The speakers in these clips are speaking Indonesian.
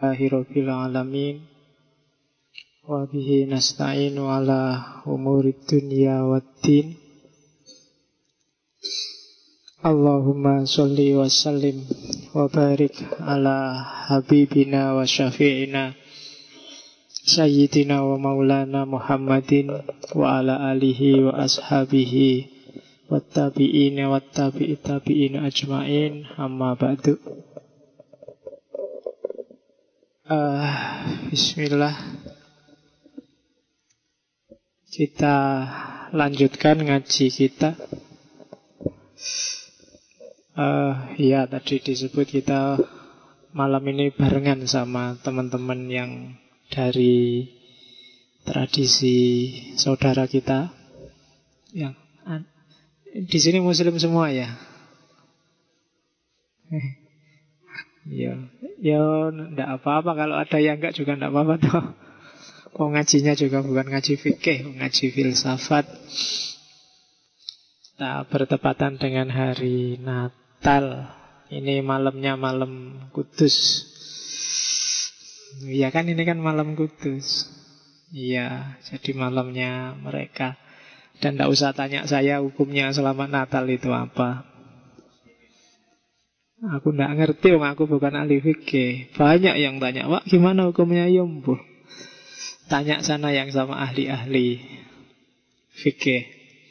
Rabbil alamin wa bihi nasta'inu ala umurid dunya waddin. Allahumma sholli wa sallim wa barik ala habibina wa syafi'ina sayyidina wa maulana Muhammadin wa ala alihi wa ashabihi wa tabi'ina wa tabi'ina ajma'in, amma ba'du. Bismillah. Kita lanjutkan ngaji kita. Ya, tadi disebut kita malam ini barengan sama teman-teman yang dari tradisi saudara kita. Yang di sini Muslim semua ya. Ya, enggak apa-apa kalau ada yang enggak juga enggak apa-apa toh. Oh, ngajinya juga bukan ngaji fikih, ngaji filsafat. Kita bertepatan dengan hari Natal. Ini malamnya malam Kudus. Iya kan, ini kan malam Kudus. Iya, jadi malamnya mereka. Dan enggak usah tanya saya hukumnya selamat Natal itu apa. Aku enggak ngerti, aku bukan ahli fikih. Banyak yang tanya, "Wak, gimana hukumnya Yombo?" Tanya sana yang sama ahli-ahli fikih.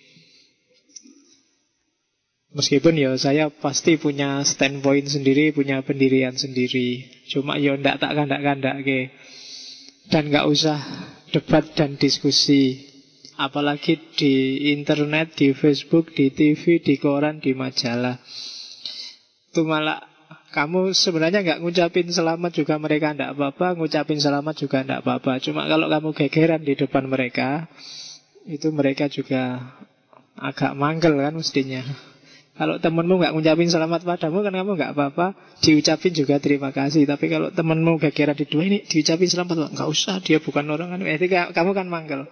Meskipun ya saya pasti punya standpoint sendiri, punya pendirian sendiri. Cuma ya ndak tak kandak-kandak ke. Dan nggak usah debat dan diskusi. Apalagi di internet, di Facebook, di TV, di koran, di majalah. Itu malah kamu sebenarnya nggak ngucapin selamat juga mereka ndak apa-apa, ngucapin selamat juga ndak apa-apa. Cuma kalau kamu gegeran di depan mereka, itu mereka juga agak manggel kan mestinya. Kalau temenmu nggak ngucapin selamat padamu kan kamu nggak apa-apa, diucapin juga terima kasih. Tapi kalau temenmu gegeran di dua ini diucapin selamat, nggak usah, dia bukan orang kan, kamu kan manggel.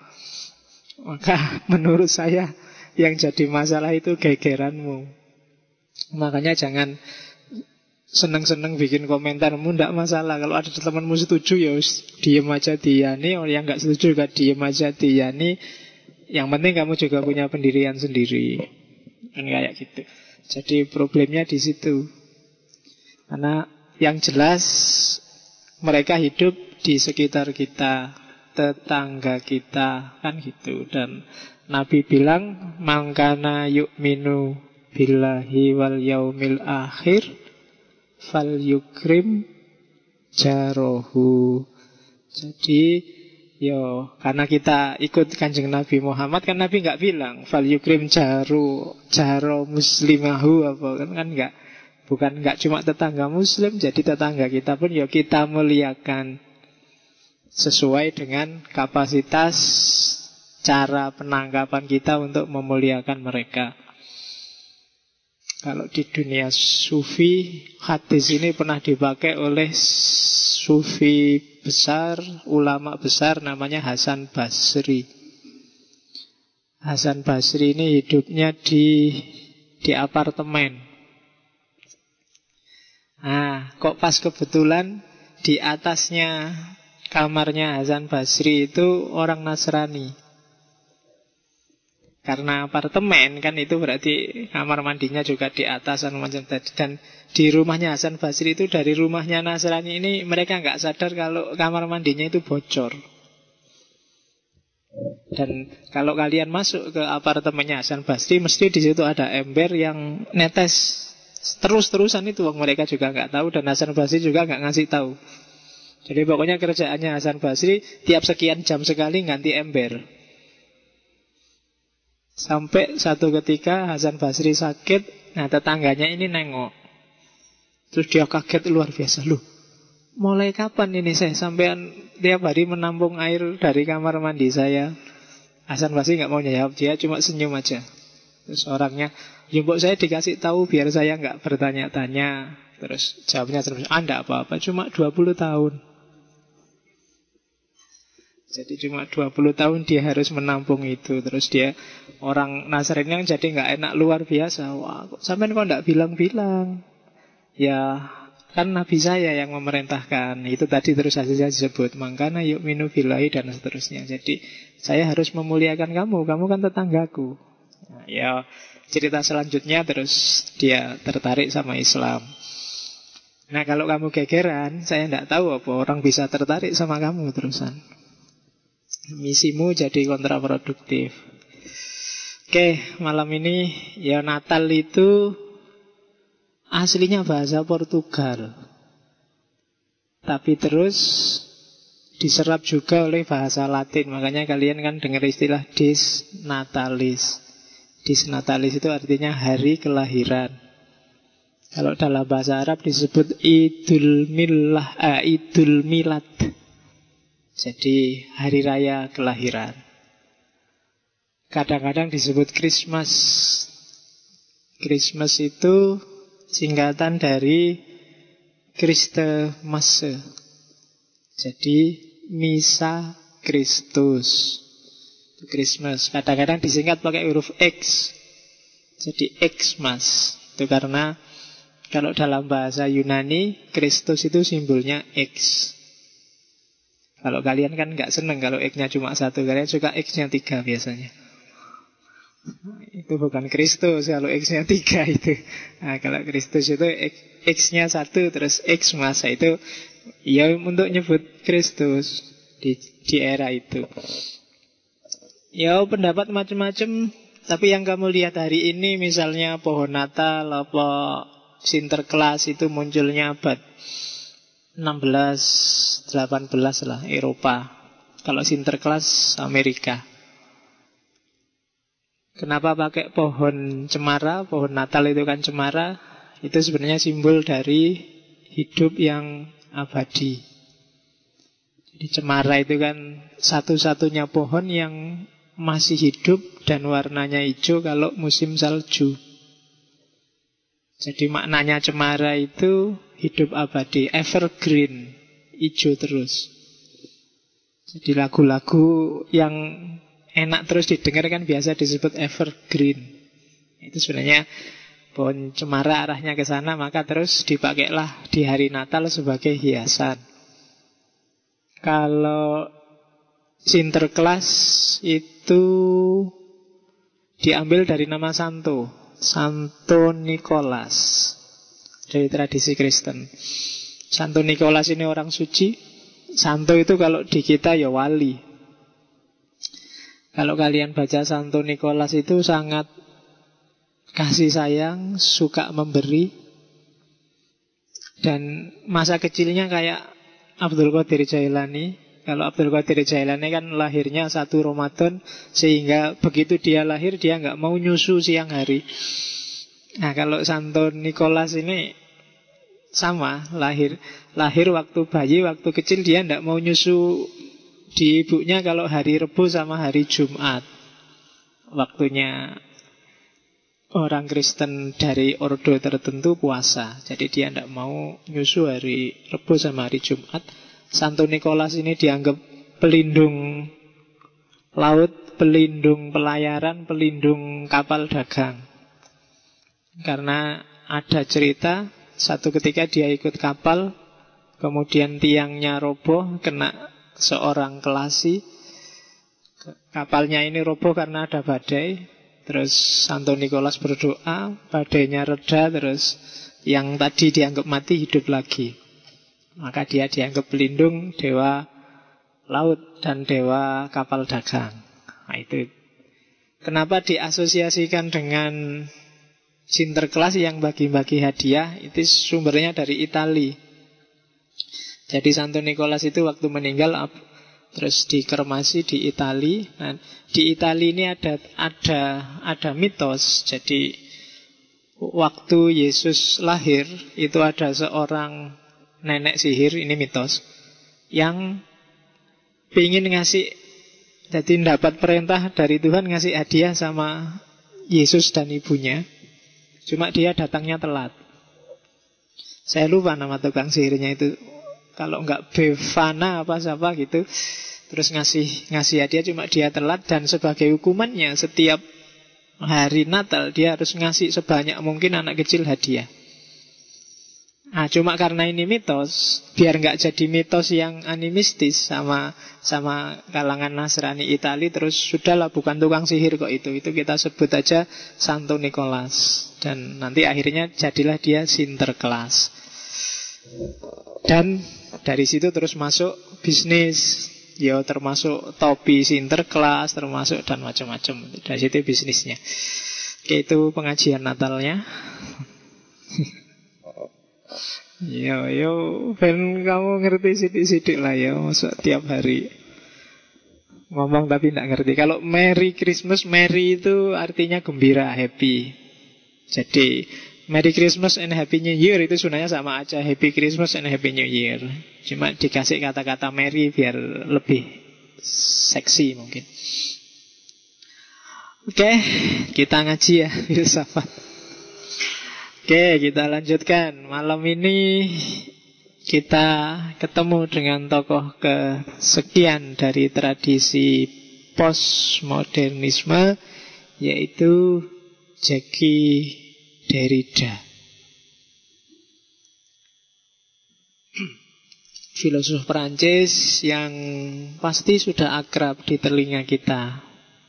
Maka menurut saya yang jadi masalah itu gegeranmu. Makanya jangan seneng-seneng bikin komentarmu, ndak masalah. Kalau ada temanmu setuju ya diem aja diani, orang yang nggak setuju juga diem aja diani. Yang penting kamu juga punya pendirian sendiri. Kan kayak gitu. Jadi problemnya di situ. Karena yang jelas mereka hidup di sekitar kita, tetangga kita, kan gitu. Dan Nabi bilang, "Mangkana yu'minu billahi wal yaumil akhir fal yukrim jarohu." Jadi karena kita ikut kanjeng Nabi Muhammad, kan Nabi nggak bilang fal yukrim jaro muslimahu apa kan nggak, bukan nggak cuma tetangga muslim, jadi tetangga kita pun kita muliakan sesuai dengan kapasitas cara penangkapan kita untuk memuliakan mereka. Kalau di dunia sufi, hadis ini pernah dipakai oleh sufi besar, ulama besar namanya Hasan Basri. Hasan Basri ini hidupnya di apartemen. Nah, kok pas kebetulan di atasnya kamarnya Hasan Basri itu orang Nasrani. Karena apartemen kan itu berarti kamar mandinya juga di atas macam tadi. Dan di rumahnya Hasan Basri itu, dari rumahnya Nasrani ini mereka nggak sadar kalau kamar mandinya itu bocor. Dan kalau kalian masuk ke apartemennya Hasan Basri, mesti di situ ada ember yang netes terus-terusan itu. Mereka juga nggak tahu dan Hasan Basri juga nggak ngasih tahu. Jadi pokoknya kerjaannya Hasan Basri tiap sekian jam sekali ganti ember. Sampai satu ketika Hasan Basri sakit. Nah, tetangganya ini nengok. Terus dia kaget luar biasa. Loh, mulai kapan ini saya sampean tiap hari menampung air dari kamar mandi saya? Hasan Basri nggak mau jawab, dia cuma senyum aja. Terus orangnya, "Mbok saya dikasih tahu biar saya nggak bertanya-tanya." Terus jawabnya terus, "Enggak apa-apa, cuma 20 tahun." Jadi cuma 20 tahun dia harus menampung itu. Terus dia orang Nasrani yang jadi nggak enak luar biasa. Wah, sampean kok nggak bilang-bilang? Ya kan nabi saya yang memerintahkan. Itu tadi terus saja disebut mangkana yu'minu billahi dan seterusnya. Jadi saya harus memuliakan kamu kan tetanggaku. Nah, ya cerita selanjutnya terus dia tertarik sama Islam. Nah kalau kamu gegeran, saya tidak tahu apa orang bisa tertarik sama kamu terusan. Misimu jadi kontraproduktif. Oke, malam ini ya Natal itu aslinya bahasa Portugal, tapi terus diserap juga oleh bahasa Latin. Makanya kalian kan dengar istilah Dies Natalis. Dies Natalis itu artinya hari kelahiran. Kalau dalam bahasa Arab disebut Idul Milad. Jadi hari raya kelahiran. Kadang-kadang disebut Christmas. Christmas itu singkatan dari Christe Masse. Jadi Misa Kristus. Itu Christmas. Kadang-kadang disingkat pakai huruf X. Jadi Xmas. Itu karena kalau dalam bahasa Yunani Kristus itu simbolnya X. Kalau kalian kan nggak seneng kalau X-nya cuma satu, kalian suka X-nya 3 biasanya. Itu bukan Kristus kalau X-nya 3 itu. Nah, kalau Kristus itu X-nya 1 terus X masa itu ya untuk nyebut Kristus di era itu. Ya pendapat macam-macam. Tapi yang kamu lihat hari ini misalnya pohon Natal apa Sinterklas itu munculnya abad 16, 18 lah Eropa. Kalau Sinterklas Amerika. Kenapa pakai pohon cemara? Pohon Natal itu kan cemara. Itu sebenarnya simbol dari hidup yang abadi. Jadi cemara itu kan satu-satunya pohon yang masih hidup dan warnanya hijau kalau musim salju. Jadi maknanya cemara itu hidup abadi, evergreen, hijau terus. Jadi lagu-lagu yang enak terus didengar kan biasa disebut evergreen. Itu sebenarnya pohon cemara arahnya ke sana, maka terus dipakailah di hari Natal sebagai hiasan. Kalau Sinterklas itu diambil dari nama Santo Nikolas, dari tradisi Kristen. Santo Nikolas ini orang suci. Santo itu kalau di kita ya wali. Kalau kalian baca Santo Nikolas itu sangat kasih sayang, suka memberi. Dan masa kecilnya kayak Abdul Qadir Jailani. Kalau Abdul Qadir Jailani kan lahirnya 1 Ramadan, sehingga begitu dia lahir dia nggak mau nyusu siang hari. Nah kalau Santo Nikolas ini sama, lahir waktu bayi, waktu kecil dia nggak mau nyusu di ibunya kalau hari Rebo sama hari Jumat. Waktunya orang Kristen dari ordo tertentu puasa. Jadi dia tidak mau nyusu hari Rebo sama hari Jumat. Santo Nikolas ini dianggap pelindung laut, pelindung pelayaran, pelindung kapal dagang. Karena ada cerita satu ketika dia ikut kapal, kemudian tiangnya roboh, kena seorang kelasi. Kapalnya ini roboh karena ada badai. Terus Santo Nikolas berdoa, badainya reda, terus yang tadi dianggap mati hidup lagi. Maka dia dianggap pelindung dewa laut dan dewa kapal dagang. Nah itu kenapa diasosiasikan dengan Sinterklas yang bagi-bagi hadiah. Itu sumbernya dari Itali. Jadi Santo Nikolas itu waktu meninggal terus dikremasi di Itali. Nah, di Itali ini ada mitos. Jadi waktu Yesus lahir itu ada seorang nenek sihir, ini mitos, yang ingin ngasih, jadi dapat perintah dari Tuhan ngasih hadiah sama Yesus dan ibunya. Cuma dia datangnya telat. Saya lupa nama tukang sihirnya itu. Kalau enggak Befana apa siapa gitu. Terus ngasih hadiah, cuma dia telat. Dan sebagai hukumannya setiap hari Natal dia harus ngasih sebanyak mungkin anak kecil hadiah. Nah, cuma karena ini mitos, biar nggak jadi mitos yang animistis sama kalangan Nasrani Itali, terus sudahlah bukan tukang sihir kok itu kita sebut aja Santo Nicholas, dan nanti akhirnya jadilah dia Sinterklaas. Dan dari situ terus masuk bisnis, ya termasuk topi Sinterklaas, termasuk dan macam-macam. Dari situ bisnisnya. Oke, itu pengajian Natalnya. Yo, ben kamu ngerti sidik-sidik lah ya, masa tiap hari ngomong tapi tidak ngerti. Kalau Merry Christmas, Merry itu artinya gembira, happy. Jadi Merry Christmas and Happy New Year itu sebenarnya sama aja, Happy Christmas and Happy New Year. Cuma dikasih kata-kata Merry biar lebih seksi mungkin. Oke, kita ngaji ya, filsafat. Oke, kita lanjutkan. Malam ini kita ketemu dengan tokoh kesekian dari tradisi postmodernisme, yaitu Jacques Derrida. Filosof Perancis yang pasti sudah akrab di telinga kita.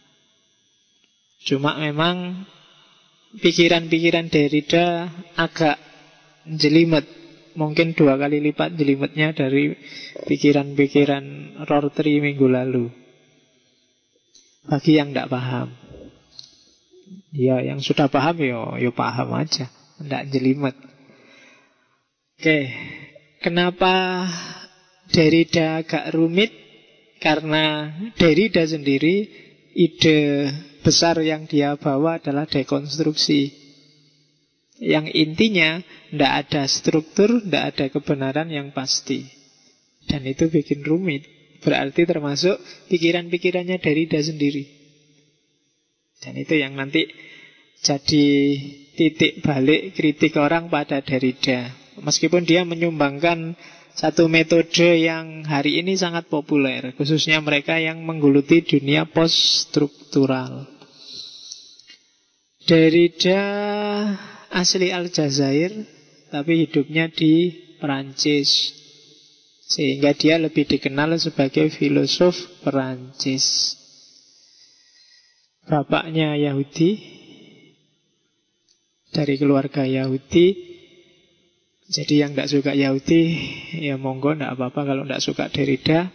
Cuma memang pikiran-pikiran Derrida agak jelimet, mungkin 2 kali lipat jelimetnya dari pikiran-pikiran Rorty minggu lalu. Bagi yang tidak paham, ya yang sudah paham ya paham aja, tidak jelimet. Oke, kenapa Derrida agak rumit? Karena Derrida sendiri, ide besar yang dia bawa adalah dekonstruksi, yang intinya tidak ada struktur, tidak ada kebenaran yang pasti. Dan itu bikin rumit. Berarti termasuk pikiran-pikirannya Derrida sendiri. Dan itu yang nanti jadi titik balik kritik orang pada Derrida. Meskipun dia menyumbangkan satu metode yang hari ini sangat populer, khususnya mereka yang menggeluti dunia post-struktural. Derrida asli Aljazair, tapi hidupnya di Perancis, sehingga dia lebih dikenal sebagai filosof Perancis. Bapaknya Yahudi, dari keluarga Yahudi. Jadi yang tidak suka Yahudi, ya monggo, tidak apa-apa kalau tidak suka Derrida.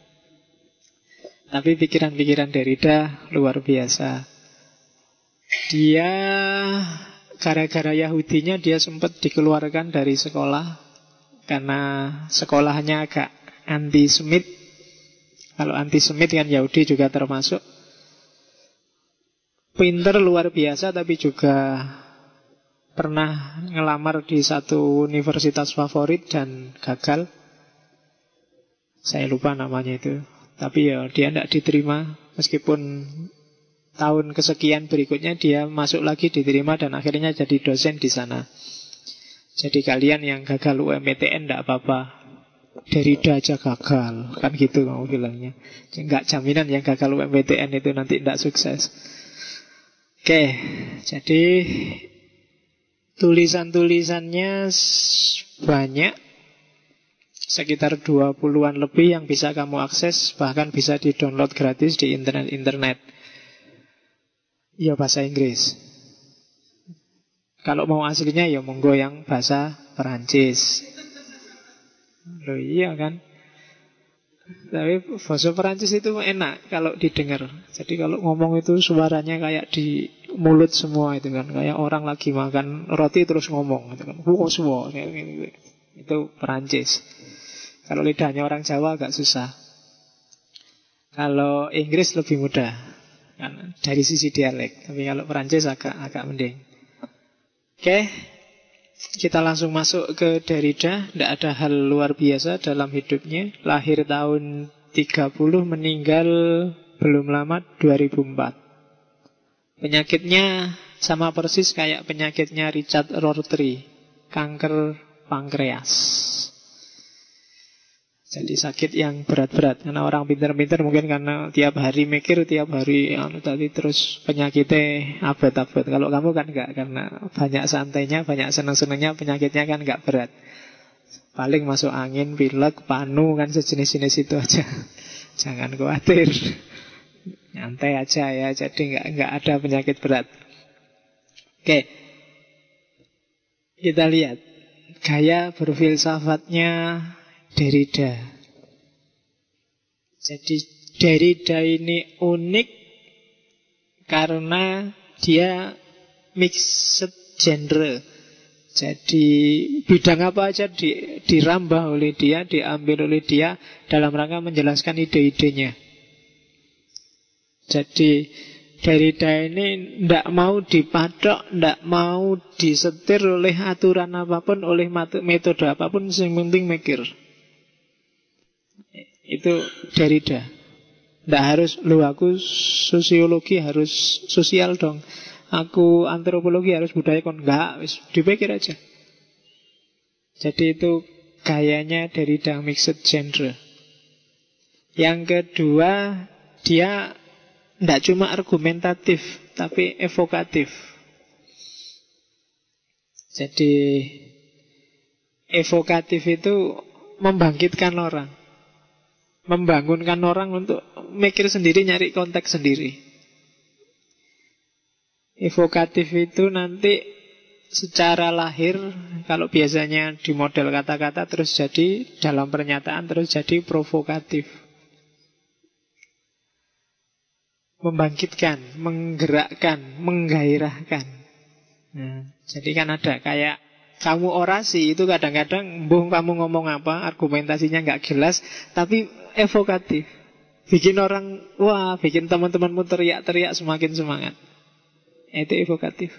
Tapi pikiran-pikiran Derrida luar biasa. Dia gara-gara Yahudinya dia sempat dikeluarkan dari sekolah karena sekolahnya agak antisemit. Kalau antisemit kan Yahudi juga termasuk. Pinter luar biasa, tapi juga pernah ngelamar di satu universitas favorit dan gagal. Saya lupa namanya itu. Tapi ya dia tidak diterima. Meskipun tahun kesekian berikutnya dia masuk lagi, diterima, dan akhirnya jadi dosen di sana. Jadi kalian yang gagal UMPTN tidak apa-apa, Derrida aja gagal, kan gitu kamu bilangnya. Enggak jaminan yang gagal UMPTN itu nanti tidak sukses. Oke, jadi tulisan-tulisannya banyak, sekitar 20-an lebih yang bisa kamu akses, bahkan bisa di-download gratis di internet. Ya bahasa Inggris. Kalau mau aslinya ya monggo yang bahasa Perancis. Loh iya kan. Tapi bahasa Perancis itu enak kalau didengar. Jadi kalau ngomong itu suaranya kayak di mulut semua itu kan, kayak orang lagi makan roti terus ngomong gitu kan. Itu Perancis. Kalau lidahnya orang Jawa agak susah. Kalau Inggris lebih mudah kan, dari sisi dialek. Tapi kalau Perancis agak mending. Oke, kita langsung masuk ke Derrida. Tidak ada hal luar biasa dalam hidupnya. Lahir tahun 30, meninggal belum lama 2004. Penyakitnya sama persis kayak penyakitnya Richard Rorty, kanker pankreas. Jadi sakit yang berat-berat. Karena orang pintar-pintar mungkin karena tiap hari mikir, tiap hari tadi terus penyakitnya abot-abot. Kalau kamu kan enggak, karena banyak santainya, banyak seneng-senengnya, penyakitnya kan enggak berat. Paling masuk angin, pilek, panu, kan sejenis-jenis itu aja. Jangan khawatir. Nyantai aja ya, jadi enggak ada penyakit berat. Oke. Kita lihat gaya berfilsafatnya Derrida. Jadi Derrida ini unik karena dia mixed genre. Jadi bidang apa aja dirambah oleh dia, diambil oleh dia dalam rangka menjelaskan ide-idenya. Jadi Derrida ini tidak mau dipatok, tidak mau disetir oleh aturan apapun, oleh metode apapun, yang penting mikir. Itu Derrida. Tidak harus, aku sosiologi harus sosial dong, aku antropologi harus budaya kon. Enggak, dipikir aja. Jadi itu gayanya Derrida, mixed genre. Yang kedua, dia tidak cuma argumentatif, tapi evokatif. Jadi evokatif itu membangkitkan orang, membangunkan orang untuk mikir sendiri, nyari konteks sendiri. Evokatif itu nanti secara lahir, kalau biasanya di model kata-kata, terus jadi dalam pernyataan, terus jadi provokatif. Membangkitkan, menggerakkan, menggairahkan. Nah, jadi kan ada kayak kamu orasi itu kadang-kadang kamu ngomong apa, argumentasinya nggak jelas, tapi evokatif. Bikin orang, wah, bikin teman-temanmu teriak-teriak semakin semangat. Itu evokatif.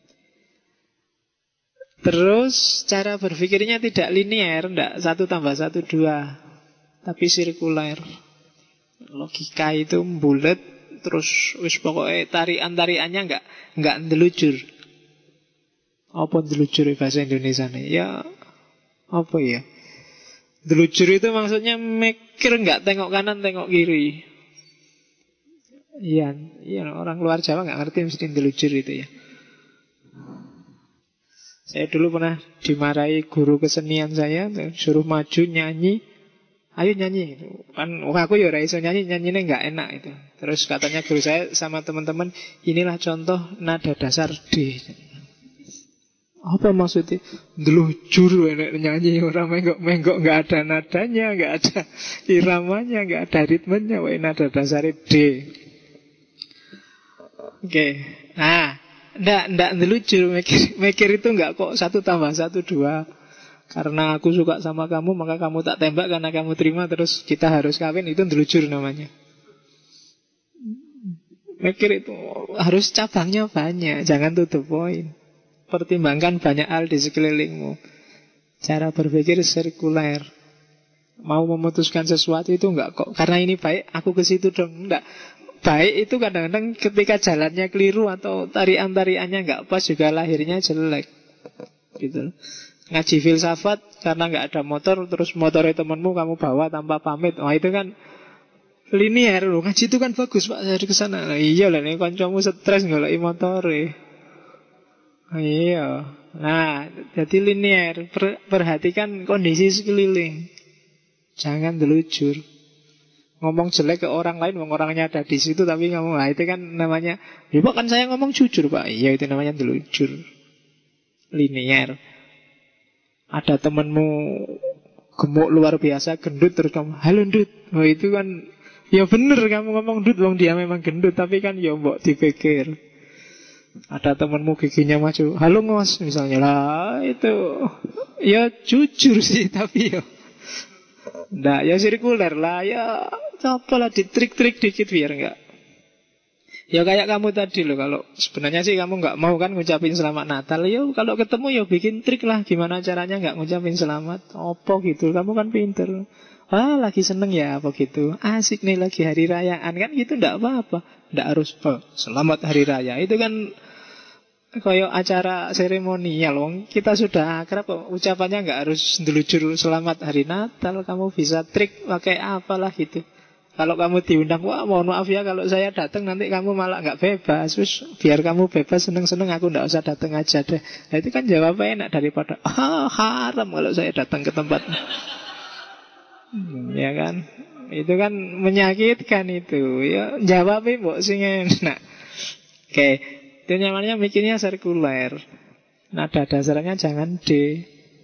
Terus cara berpikirnya tidak linear, tidak 1+1 2, tapi sirkuler. Logika itu bulat, terus wis pokoknya tarian-tariannya nggak ndelujur. Apa ndelujur bahasa Indonesia nih? Ya apa ya? Ndelujur itu maksudnya mikir nggak tengok kanan tengok kiri. Iya, orang luar Jawa nggak ngerti mesti ndelujur itu ya. Saya dulu pernah dimarahi guru kesenian saya, suruh maju nyanyi. Ayo nyanyi. Kan aku ya ora iso nyanyi, nyanyine enggak enak itu. Terus katanya guru saya sama teman-teman, inilah contoh nada dasar D. Apa maksudnya? Ndelujur nyanyi orang menggok enggak ada nadanya, enggak ada iramanya, enggak ada ritmenya, wae nada dasar D. Oke. Nah, ndak ndelujur mikir itu enggak kok 1+1 2. Karena aku suka sama kamu, maka kamu tak tembak karena kamu terima, terus kita harus kawin. Itu ndelujur namanya. Mikir itu harus cabangnya banyak, jangan tutup poin. Pertimbangkan banyak hal di sekelilingmu. Cara berpikir sirkuler. Mau memutuskan sesuatu itu enggak kok karena ini baik, aku ke situ dong. Enggak. Baik itu kadang-kadang ketika jalannya keliru atau tarian-tariannya enggak pas, juga lahirnya jelek. Gitu. Ngaji filsafat karena nggak ada motor, terus motornya temanmu kamu bawa tanpa pamit, wah itu kan linear loh. Ngaji itu kan bagus pak, saya ke sana. Nah, iya lah, nih kancamu stres goleki motore. Iya. Nah, jadi linear. Perhatikan kondisi sekeliling. Jangan delujur. Ngomong jelek ke orang lain, orangnya ada di situ, tapi kamu, nah itu kan namanya, ya pak kan saya ngomong jujur pak. Iya, itu namanya delujur. Linear. Ada temanmu gemuk luar biasa, gendut, terus kamu, halo ndut. Oh itu kan, ya bener kamu ngomong ndut, wong dia memang gendut, tapi kan ya mbok dipikir. Ada temanmu giginya maju, halo ngos misalnya, lah itu ya jujur sih, tapi ya ndak, ya sirkuler lah, ya apalah ditrik-trik dikit biar enggak. Ya kayak kamu tadi loh, kalau sebenarnya sih kamu nggak mau kan ngucapin selamat Natal, ya kalau ketemu ya bikin trik lah, gimana caranya nggak ngucapin selamat, opo gitu, kamu kan pinter. Wah lagi seneng ya apa gitu, asik nih lagi hari rayaan kan gitu, nggak apa-apa, nggak harus selamat hari raya, itu kan koyo acara seremonial, wong kita sudah akrab kok. Ucapannya nggak harus ndelujur selamat hari Natal, kamu bisa trik pakai apalah gitu. Kalau kamu diundang, wah mohon maaf ya kalau saya datang nanti kamu malah nggak bebas. Terus biar kamu bebas seneng-seneng, aku nggak usah datang aja deh. Nah itu kan jawabnya enak daripada haram kalau saya datang ke tempat. Ya kan, itu kan menyakitkan itu. Ya jawabnya mbok sing enak. Oke, itu namanya mikirnya sirkuler. Nada dasarnya jangan D.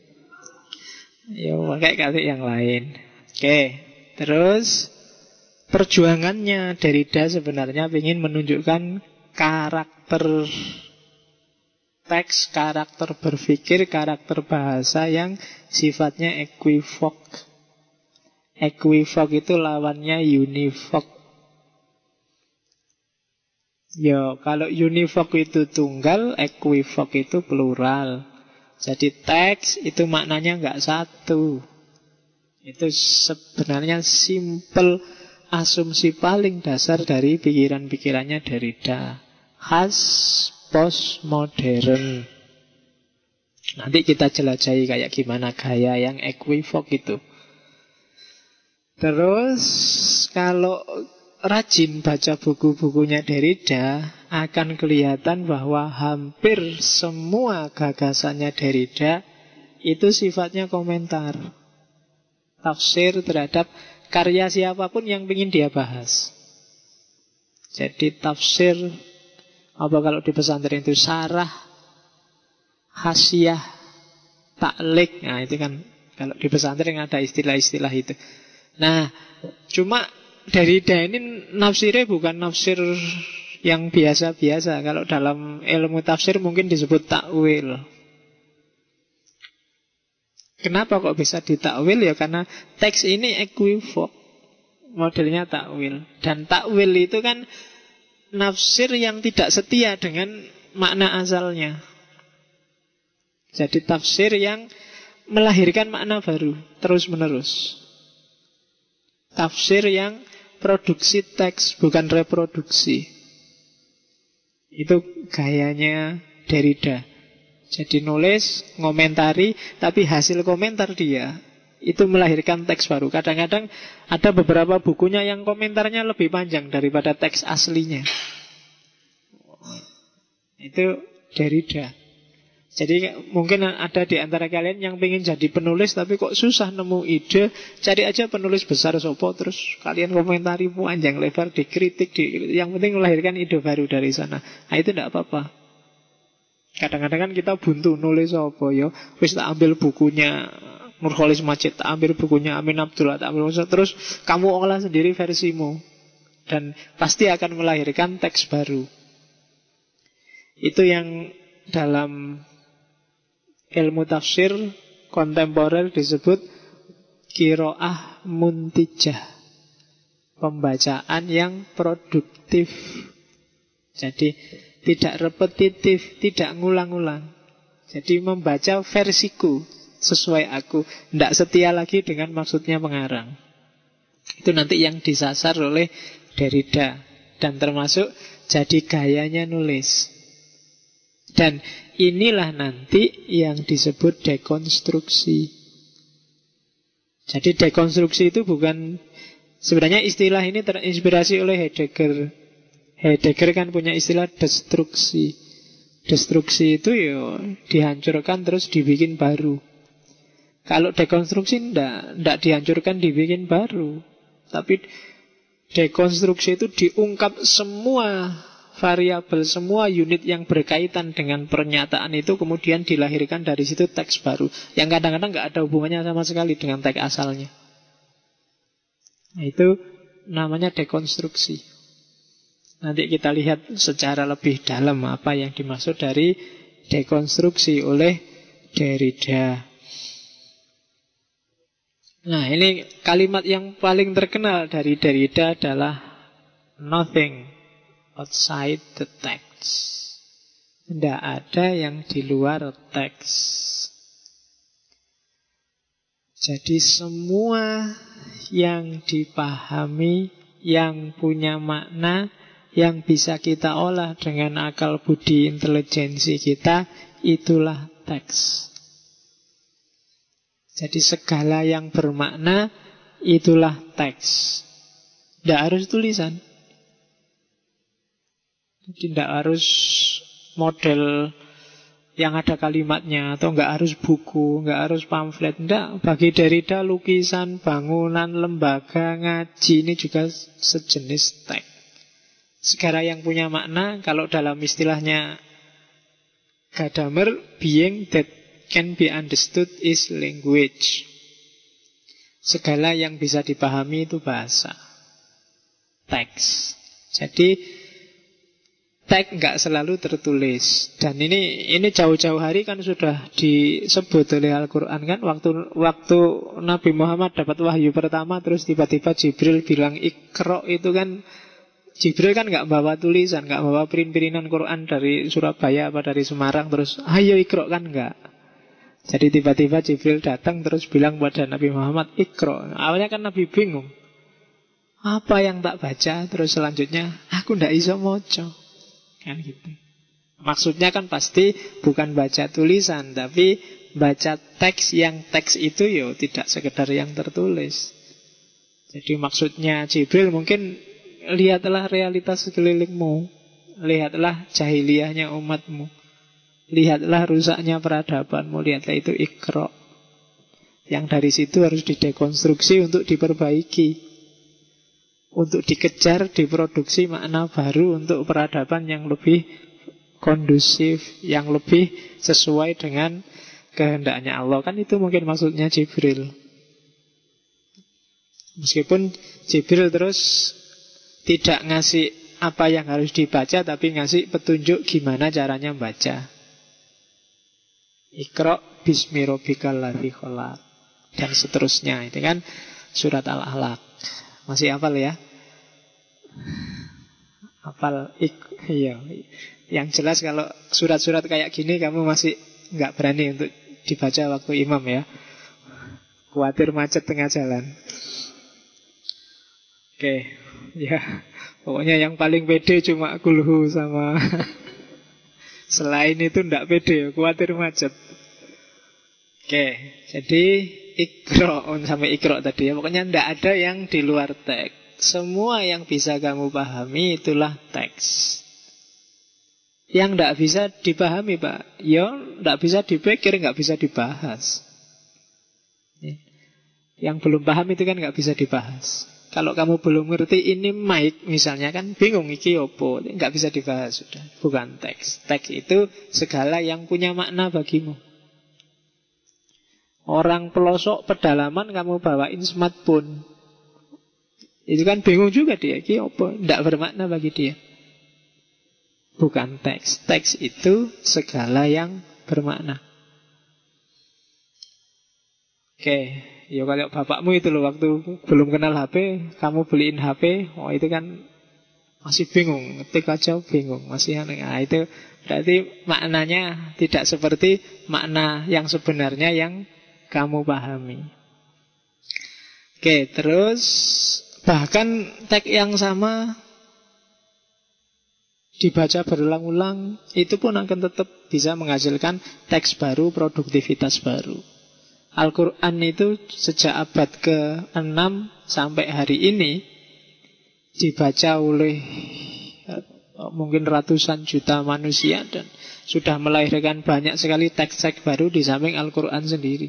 Ya pakai kata yang lain. Oke, terus perjuangannya Derrida sebenarnya ingin menunjukkan karakter teks, karakter berpikir, karakter bahasa yang sifatnya equivok. Equivok itu lawannya univok. Ya, kalau univok itu tunggal, equivok itu plural. Jadi teks itu maknanya nggak satu. Itu sebenarnya simple asumsi paling dasar dari pikiran-pikirannya Derrida. Khas postmodern. Nanti kita jelajahi kayak gimana gaya yang equivok itu. Terus kalau rajin baca buku-bukunya Derrida, akan kelihatan bahwa hampir semua gagasannya Derrida itu sifatnya komentar, tafsir terhadap karya siapapun yang ingin dia bahas. Jadi tafsir, apa kalau di pesantren itu sarah, hasyiah, taklik. Nah itu kan kalau di pesantren ada istilah-istilah itu. Nah cuma Derrida ini nafsirnya bukan nafsir yang biasa-biasa. Kalau dalam ilmu tafsir mungkin disebut takwil. Kenapa kok bisa ditakwil? Ya karena teks ini equivok, modelnya takwil. Dan takwil itu kan nafsir yang tidak setia dengan makna asalnya. Jadi tafsir yang melahirkan makna baru terus-menerus. Tafsir yang produksi teks, bukan reproduksi. Itu gayanya Derrida. Jadi nulis, ngomentari, tapi hasil komentar dia itu melahirkan teks baru. Kadang-kadang ada beberapa bukunya yang komentarnya lebih panjang daripada teks aslinya. Itu Derrida. Jadi mungkin ada di antara kalian yang pengen jadi penulis tapi kok susah nemu ide, cari aja penulis besar sopo, terus kalian komentari panjang lebar, dikritik, yang penting melahirkan ide baru dari sana. Nah itu tidak apa-apa. Kadang-kadang kan kita buntu nulis apa ya, wis tak ambil bukunya Nurholis Majid, tak ambil bukunya Amin Abdullah, tak ambil, terus kamu olah sendiri versimu, dan pasti akan melahirkan teks baru. Itu yang dalam ilmu tafsir kontemporer disebut qiraah muntijah, pembacaan yang produktif. Jadi tidak repetitif, tidak ngulang-ulang. Jadi membaca versiku, sesuai aku, tidak setia lagi dengan maksudnya pengarang. Itu nanti yang disasar oleh Derrida, dan termasuk jadi gayanya nulis. Dan inilah nanti yang disebut dekonstruksi. Jadi dekonstruksi itu bukan, sebenarnya istilah ini terinspirasi oleh Heidegger. Heidegger kan punya istilah destruksi. Destruksi itu ya dihancurkan terus dibikin baru. Kalau dekonstruksi ndak dihancurkan dibikin baru. Tapi dekonstruksi itu diungkap semua variabel, semua unit yang berkaitan dengan pernyataan itu, kemudian dilahirkan dari situ teks baru yang kadang-kadang nggak ada hubungannya sama sekali dengan teks asalnya. Nah, itu namanya dekonstruksi. Nanti kita lihat secara lebih dalam apa yang dimaksud dari dekonstruksi oleh Derrida. Nah, ini kalimat yang paling terkenal dari Derrida adalah nothing outside the text. Tidak ada yang di luar teks. Jadi semua yang dipahami, yang punya makna, yang bisa kita olah dengan akal budi intelijensi kita, itulah teks. Jadi segala yang bermakna, itulah teks. Tidak harus tulisan. Jadi tidak harus model yang ada kalimatnya, atau nggak harus buku, nggak harus pamflet. Tidak. Bagi Derrida, lukisan, bangunan, lembaga, ngaji, ini juga sejenis teks. Segala yang punya makna, kalau dalam istilahnya Gadamer, being that can be understood is language. Segala yang bisa dipahami itu bahasa, teks. Jadi teks nggak selalu tertulis. Dan ini jauh-jauh hari kan sudah disebut oleh Al-Quran kan. Waktu Nabi Muhammad dapat wahyu pertama, terus tiba-tiba Jibril bilang Iqra, itu kan Jibril kan nggak bawa tulisan, nggak bawa print-printan Quran dari Surabaya apa dari Semarang terus ayo Iqra, kan nggak. Jadi tiba-tiba Jibril datang terus bilang pada Nabi Muhammad Iqra. Awalnya kan Nabi bingung, apa yang tak baca? Terus selanjutnya aku ndak iso moco, kan gitu. Maksudnya kan pasti bukan baca tulisan, tapi baca teks, yang teks itu yo tidak sekedar yang tertulis. Jadi maksudnya Jibril mungkin, lihatlah realitas sekelilingmu, lihatlah jahiliyahnya umatmu, lihatlah rusaknya peradabanmu, lihatlah itu Iqra. Yang dari situ harus didekonstruksi untuk diperbaiki, untuk dikejar, diproduksi makna baru untuk peradaban yang lebih kondusif, yang lebih sesuai dengan kehendaknya Allah. Kan itu mungkin maksudnya Jibril. Meskipun Jibril terus tidak ngasih apa yang harus dibaca, tapi ngasih petunjuk gimana caranya membaca. Iqra bismi rabbikal ladzi khalaq, dan seterusnya. Itu kan surat Al-Alaq. Masih hafal ya? Hafal. Iya. Yang jelas kalau surat-surat kayak gini kamu masih nggak berani untuk dibaca waktu imam ya. Khawatir macet tengah jalan. Oke. Ya, pokoknya yang paling pede cuma kulhu sama selain itu ndak pede, khawatir macet. Oke, jadi Iqra sampai Iqra tadi ya. Pokoknya ndak ada yang di luar teks. Semua yang bisa kamu pahami itulah teks. Yang ndak bisa dipahami, Pak, ya ndak bisa dipikir, nggak bisa dibahas. Yang belum paham itu kan nggak bisa dibahas. Kalau kamu belum ngerti ini mic misalnya, kan bingung iki opo, nggak bisa dibahas, sudah bukan teks. Teks itu segala yang punya makna bagimu. Orang pelosok pedalaman kamu bawain smartphone, itu kan bingung juga dia, iki opo, nggak bermakna bagi dia. Bukan teks. Teks itu segala yang bermakna. Oke. Ya kalau bapakmu itu loh, waktu belum kenal HP, kamu beliin HP, oh itu kan masih bingung, ngetik aja bingung, masih aneh. Nah, itu berarti maknanya tidak seperti makna yang sebenarnya yang kamu pahami. Oke, terus bahkan teks yang sama dibaca berulang-ulang, itu pun akan tetap bisa menghasilkan teks baru, produktivitas baru. Al-Quran itu sejak abad ke-6 sampai hari ini dibaca oleh mungkin ratusan juta manusia dan sudah melahirkan banyak sekali teks-teks baru di samping Al-Quran sendiri.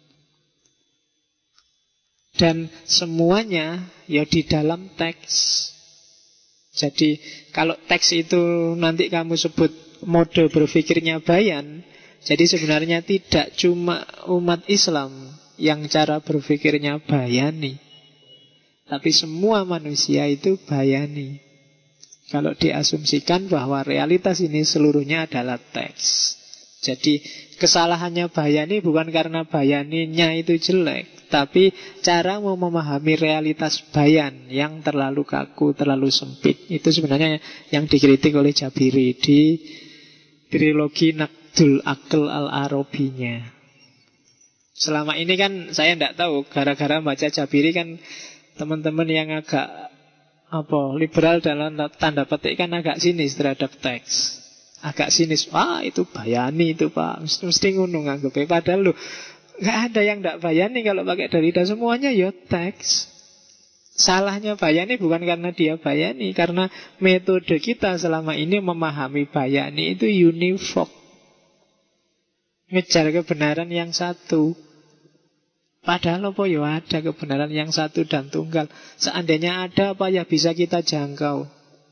Dan semuanya ya di dalam teks. Jadi kalau teks itu nanti kamu sebut mode berpikirnya bayan, jadi sebenarnya tidak cuma umat Islam yang cara berpikirnya bayani, tapi semua manusia itu bayani. Kalau diasumsikan bahwa realitas ini seluruhnya adalah teks. Jadi kesalahannya bayani bukan karena bayaninya itu jelek, tapi cara mau memahami realitas bayan yang terlalu kaku, terlalu sempit. Itu sebenarnya yang dikritik oleh Jabiri di trilogi Naqdul Aql Al-Arabinya. Selama ini kan saya tidak tahu, gara-gara baca Jabiri kan teman-teman yang agak apa liberal dalam tanda petik kan agak sinis terhadap teks. Agak sinis. Wah, itu bayani itu, Pak. Mesti ngono nganggepnya. Padahal lu nggak ada yang nggak bayani kalau pakai Derrida. Semuanya ya teks. Salahnya bayani bukan karena dia bayani, karena metode kita selama ini memahami bayani itu univoc. Ngejar kebenaran yang satu. Padahal apa ya ada kebenaran yang satu dan tunggal. Seandainya ada apa ya bisa kita jangkau.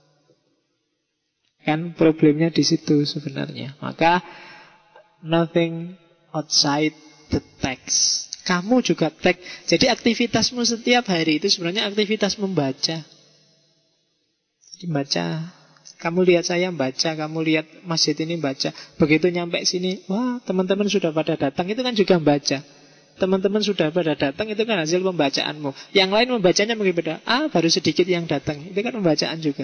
Kan problemnya di situ sebenarnya. Maka nothing outside the text. Kamu juga teks. Jadi aktivitasmu setiap hari itu sebenarnya aktivitas membaca. Membaca. Kamu lihat saya baca, kamu lihat masjid ini baca. Begitu nyampe sini, wah teman-teman sudah pada datang, itu kan juga membaca. Teman-teman sudah pada datang, itu kan hasil pembacaanmu. Yang lain membacanya mungkin beda. Baru sedikit yang datang. Itu kan pembacaan juga.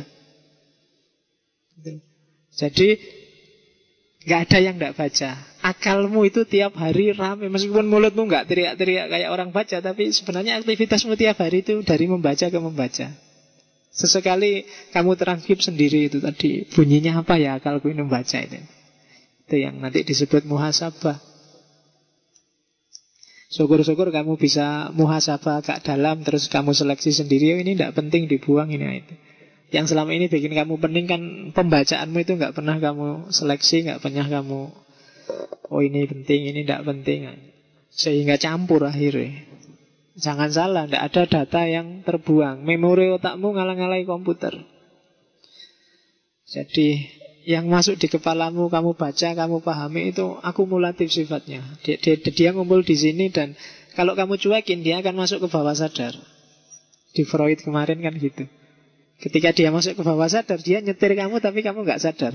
Jadi nggak ada yang nggak baca. Akalmu itu tiap hari ramai. Meskipun mulutmu nggak teriak-teriak kayak orang baca, tapi sebenarnya aktivitasmu tiap hari itu dari membaca ke membaca. Sesekali kamu transkrip sendiri itu tadi. Bunyinya apa ya akalku ini membaca itu. Itu yang nanti disebut muhasabah. Syukur-syukur kamu bisa muhasabah agak dalam, terus kamu seleksi sendiri. Ini tidak penting dibuang ini itu. Yang selama ini bikin kamu pening kan pembacaanmu itu nggak pernah kamu seleksi, nggak pernah kamu ini penting, ini tidak penting, sehingga campur akhirnya. Jangan salah, tidak ada data yang terbuang. Memori otakmu ngalah-ngalahi komputer. Jadi yang masuk di kepalamu, kamu baca, kamu pahami itu akumulatif sifatnya. Dia ngumpul di sini dan kalau kamu cuekin dia akan masuk ke bawah sadar. Di Freud kemarin kan gitu. Ketika dia masuk ke bawah sadar, dia nyetir kamu tapi kamu nggak sadar.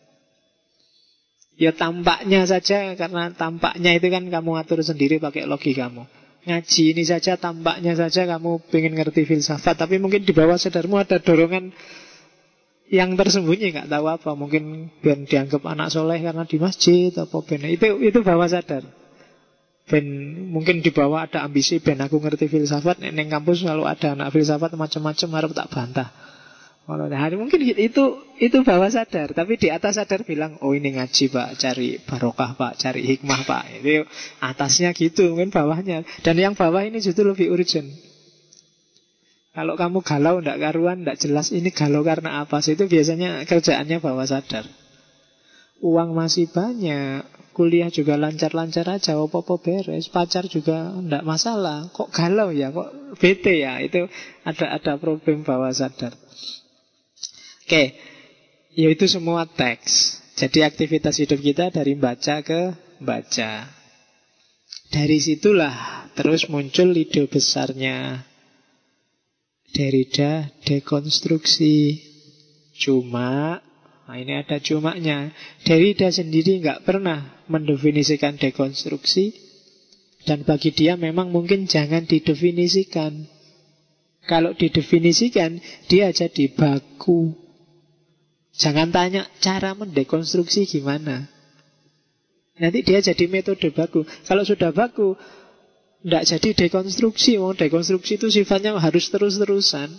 Ya tampaknya saja, karena tampaknya itu kan kamu atur sendiri pakai logikamu. Ngaji ini saja, tampaknya saja kamu pengen ngerti filsafat, tapi mungkin di bawah sadarmu ada dorongan yang tersembunyi, nggak tahu apa. Mungkin biar dianggap anak soleh karena di masjid apa ben. Itu bawah sadar. Ben mungkin di bawah ada ambisi ben aku ngerti filsafat. Neng kampus selalu ada anak filsafat macam-macam harap tak bantah. Mungkin itu bawah sadar. Tapi di atas sadar bilang, oh ini ngaji Pak, cari barokah Pak, cari hikmah Pak. Itu atasnya gitu, mungkin bawahnya. Dan yang bawah ini justru lebih urgent. Kalau kamu galau, ndak karuan, ndak jelas ini galau karena apa sih, itu biasanya kerjaannya bawah sadar. Uang masih banyak, kuliah juga lancar-lancar aja, apa-apa beres, pacar juga ndak masalah. Kok galau ya, kok bete ya, itu ada problem bawah sadar. Oke, ya itu semua teks. Jadi aktivitas hidup kita dari baca ke baca. Dari situlah terus muncul ide besarnya Derrida, dekonstruksi. Cuma, nah ini ada cumanya. Derrida sendiri nggak pernah mendefinisikan dekonstruksi, dan bagi dia memang mungkin jangan didefinisikan. Kalau didefinisikan, dia jadi baku. Jangan tanya cara mendekonstruksi gimana. Nanti dia jadi metode baku. Kalau sudah baku, tidak jadi dekonstruksi. Dekonstruksi itu sifatnya harus terus-terusan.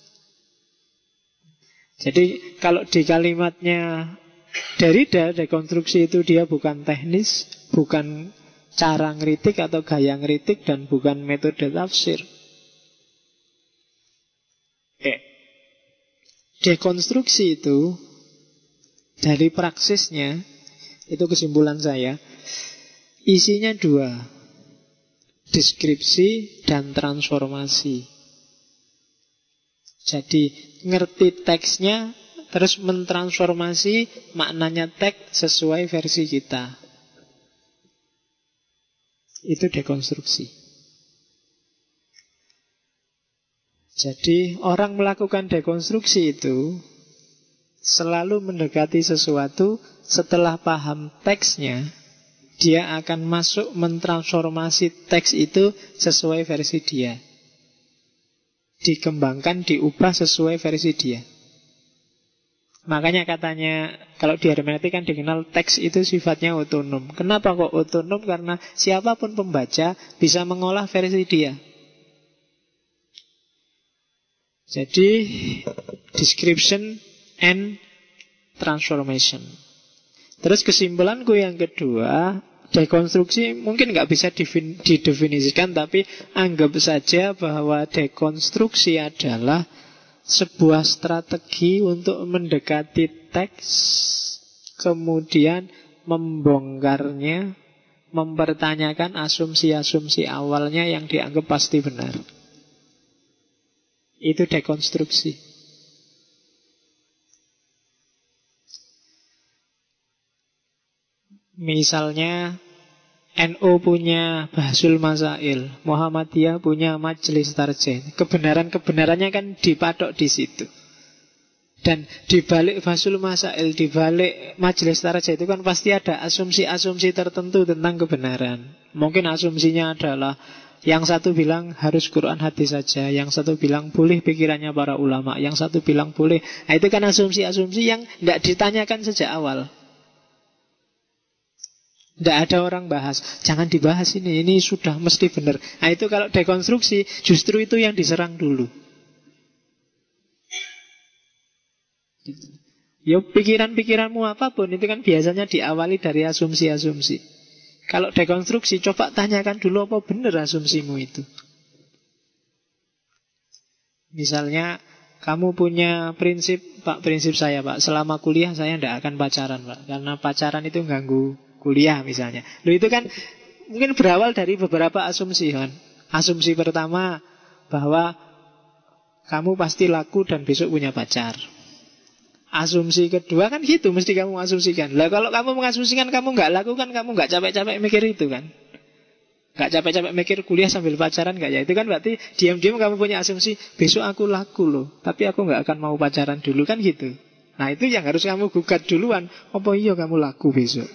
Jadi kalau di kalimatnya Derrida, dekonstruksi itu dia bukan teknis, bukan cara ngeritik atau gaya ngeritik, dan bukan metode tafsir. Dekonstruksi itu dari praksisnya, itu kesimpulan saya, isinya dua, deskripsi dan transformasi. Jadi ngerti teksnya, terus mentransformasi maknanya teks sesuai versi kita. Itu dekonstruksi. Jadi orang melakukan dekonstruksi itu selalu mendekati sesuatu, setelah paham teksnya, dia akan masuk mentransformasi teks itu sesuai versi dia. Dikembangkan, diubah sesuai versi dia. Makanya katanya kalau di hermeneutik kan dikenal teks itu sifatnya otonom. Kenapa kok otonom? Karena siapapun pembaca bisa mengolah versi dia. Jadi description and transformation. Terus kesimpulanku yang kedua, dekonstruksi mungkin nggak bisa didefinisikan, tapi anggap saja bahwa dekonstruksi adalah sebuah strategi untuk mendekati teks, kemudian membongkarnya, mempertanyakan asumsi-asumsi awalnya yang dianggap pasti benar. Itu dekonstruksi. Misalnya NU punya Bahsul Masail, Muhammadiyah punya Majelis Tarjih. Kebenarannya kan dipatok di situ. Dan di balik Bahsul Masail, di balik Majelis Tarjih itu kan pasti ada asumsi-asumsi tertentu tentang kebenaran. Mungkin asumsinya adalah yang satu bilang harus Quran hadis saja, yang satu bilang boleh pikirannya para ulama, yang satu bilang boleh. Nah, itu kan asumsi-asumsi yang tidak ditanyakan sejak awal. Tidak ada orang bahas, jangan dibahas ini sudah mesti benar. Nah, itu kalau dekonstruksi justru itu yang diserang dulu. Ya pikiran-pikiranmu apapun itu kan biasanya diawali dari asumsi-asumsi. Kalau dekonstruksi coba tanyakan dulu apa benar asumsimu itu. Misalnya kamu punya prinsip, Pak, prinsip saya Pak, selama kuliah saya tidak akan pacaran Pak, karena pacaran itu ganggu kuliah misalnya. Loh, itu kan mungkin berawal dari beberapa asumsi kan. Asumsi pertama bahwa kamu pasti laku dan besok punya pacar. Asumsi kedua kan gitu, mesti kamu asumsikan. Lah kalau kamu mengasumsikan kamu nggak laku kan, kamu nggak capek-capek mikir itu kan. Nggak capek-capek mikir kuliah sambil pacaran nggak ya. Itu kan berarti diam-diam kamu punya asumsi besok aku laku loh, tapi aku nggak akan mau pacaran dulu kan gitu. Nah itu yang harus kamu gugat duluan. Apa iya kamu laku besok?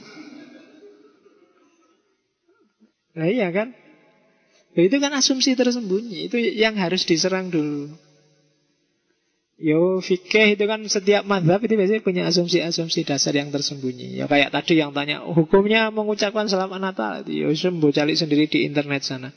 Nah iya kan. Nah, itu kan asumsi tersembunyi. Itu yang harus diserang dulu. Yo fikih itu kan setiap mazhab itu biasanya punya asumsi-asumsi dasar yang tersembunyi. Ya kayak tadi yang tanya hukumnya mengucapkan selamat Natal. Yo sembuh cari sendiri di internet sana.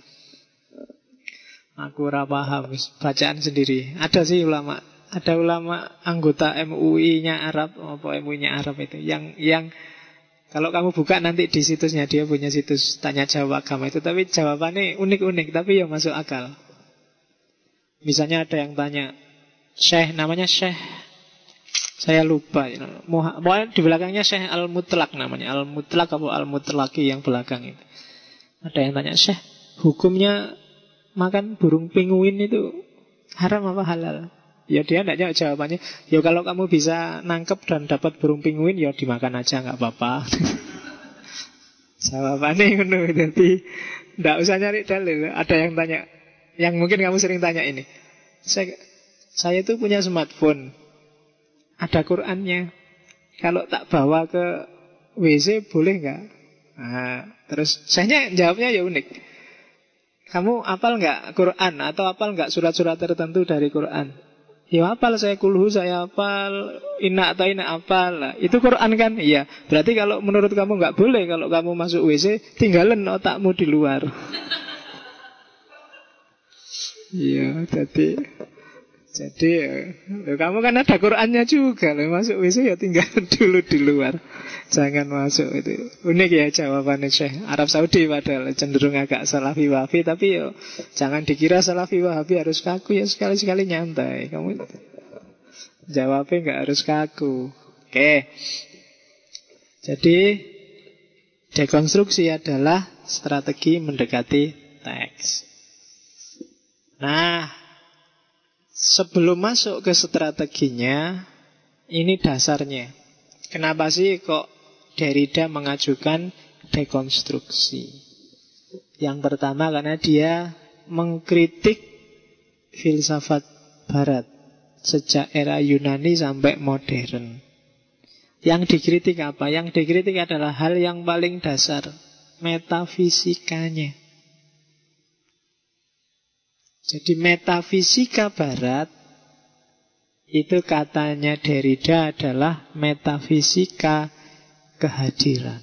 Aku ora paham, bacaan sendiri. Ada sih ulama, ada ulama anggota MUI-nya Arab, apa MUI-nya Arab itu yang kalau kamu buka nanti di situsnya, dia punya situs tanya jawab agama itu, tapi jawabannya unik-unik tapi ya masuk akal. Misalnya ada yang tanya Syekh, namanya Syekh, saya lupa. Pokoknya di belakangnya Syekh Al-Mutlaq namanya. Al-Mutlaq apa Al-Mutlaqi yang belakang itu. Ada yang tanya, Syekh, hukumnya makan burung penguin itu haram apa halal? Ya dia tidak jawab jawabannya. Ya kalau kamu bisa nangkep dan dapat burung penguin, ya dimakan aja, nggak apa-apa. Jawabannya ngono. Jadi tidak usah nyari dalil. Ada yang tanya, yang mungkin kamu sering tanya ini. Saya itu punya smartphone, ada Qurannya. Kalau tak bawa ke WC boleh nggak? Nah, terus saya jawabnya ya unik. Kamu hafal nggak Quran atau hafal nggak surat-surat tertentu dari Quran? Ya hafal, saya kulhu, saya hafal, inna atau inna hafal. Nah, itu Quran kan? Iya. Berarti kalau menurut kamu nggak boleh kalau kamu masuk WC, tinggalin otakmu di luar. Iya, jadi kamu kan ada Qurannya juga loh. Masuk WC ya tinggal dulu di luar, jangan masuk. Itu unik ya jawabannya Syekh. Arab Saudi padahal cenderung agak Salafi Wahabi, tapi yo jangan dikira Salafi Wahabi harus kaku. Ya sekali-sekali nyantai. Kamu jawabnya nggak harus kaku. Oke. Jadi dekonstruksi adalah strategi mendekati teks. Nah, sebelum masuk ke strateginya, ini dasarnya. Kenapa sih kok Derrida mengajukan dekonstruksi? Yang pertama karena dia mengkritik filsafat Barat sejak era Yunani sampai modern. Yang dikritik apa? Yang dikritik adalah hal yang paling dasar, metafisikanya. Jadi metafisika Barat itu katanya Derrida adalah metafisika kehadiran.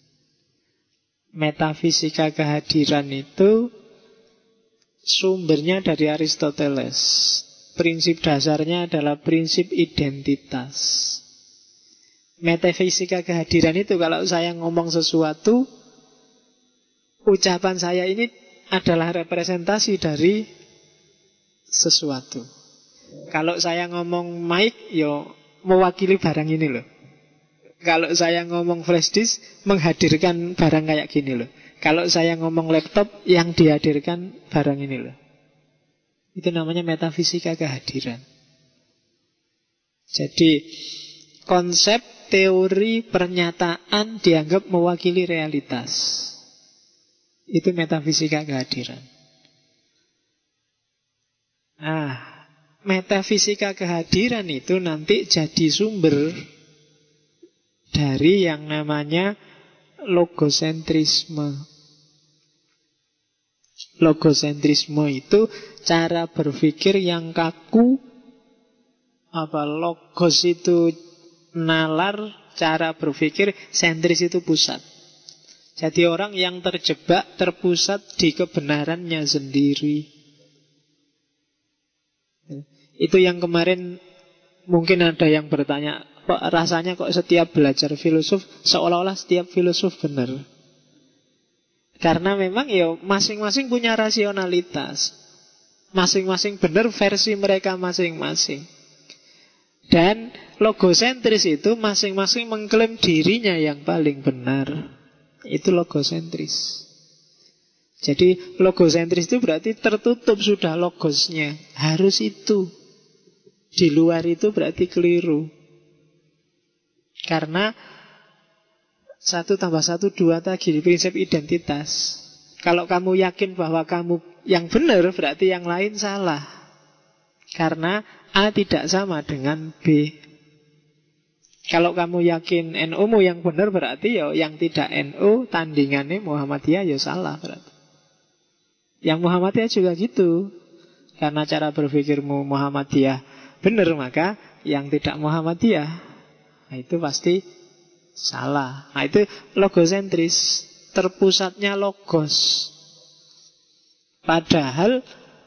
Metafisika kehadiran itu sumbernya dari Aristoteles. prinsip dasarnya adalah prinsip identitas. Metafisika kehadiran itu kalau saya ngomong sesuatu, ucapan saya ini adalah representasi dari sesuatu. Kalau saya ngomong mic, yo mewakili barang ini loh. Kalau saya ngomong flash disk, menghadirkan barang kayak gini loh. Kalau saya ngomong laptop, yang dihadirkan barang ini loh. Itu namanya metafisika kehadiran. Jadi konsep, teori, pernyataan dianggap mewakili realitas. Itu metafisika kehadiran. Nah, metafisika kehadiran itu nanti jadi sumber dari yang namanya logosentrisme. Logosentrisme itu cara berpikir yang kaku. Logos itu nalar, cara berpikir, sentris itu pusat. Jadi orang yang terjebak, terpusat di kebenarannya sendiri. Itu yang kemarin mungkin ada yang bertanya, kok rasanya kok setiap belajar filosof seolah-olah setiap filosof benar. Karena memang ya masing-masing punya rasionalitas. Masing-masing benar versi mereka masing-masing. Dan logosentris itu masing-masing mengklaim dirinya yang paling benar. Itu logosentris. Jadi logosentris itu berarti tertutup sudah logosnya. Harus itu. Di luar itu berarti keliru. Karena 1 tambah 1 2 tadi prinsip identitas. Kalau kamu yakin bahwa kamu yang benar, berarti yang lain salah. Karena A tidak sama dengan B. Kalau kamu yakin NU-mu yang benar, berarti ya yang tidak NU tandingannya Muhammadiyah ya salah berarti. Yang Muhammadiyah juga gitu. Karena cara berpikirmu Muhammadiyah benar, maka yang tidak Muhammadiyah, nah itu pasti salah. Nah itu logosentris, terpusatnya logos. Padahal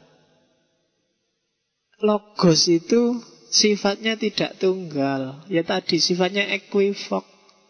logos itu sifatnya tidak tunggal. Ya tadi sifatnya equivok.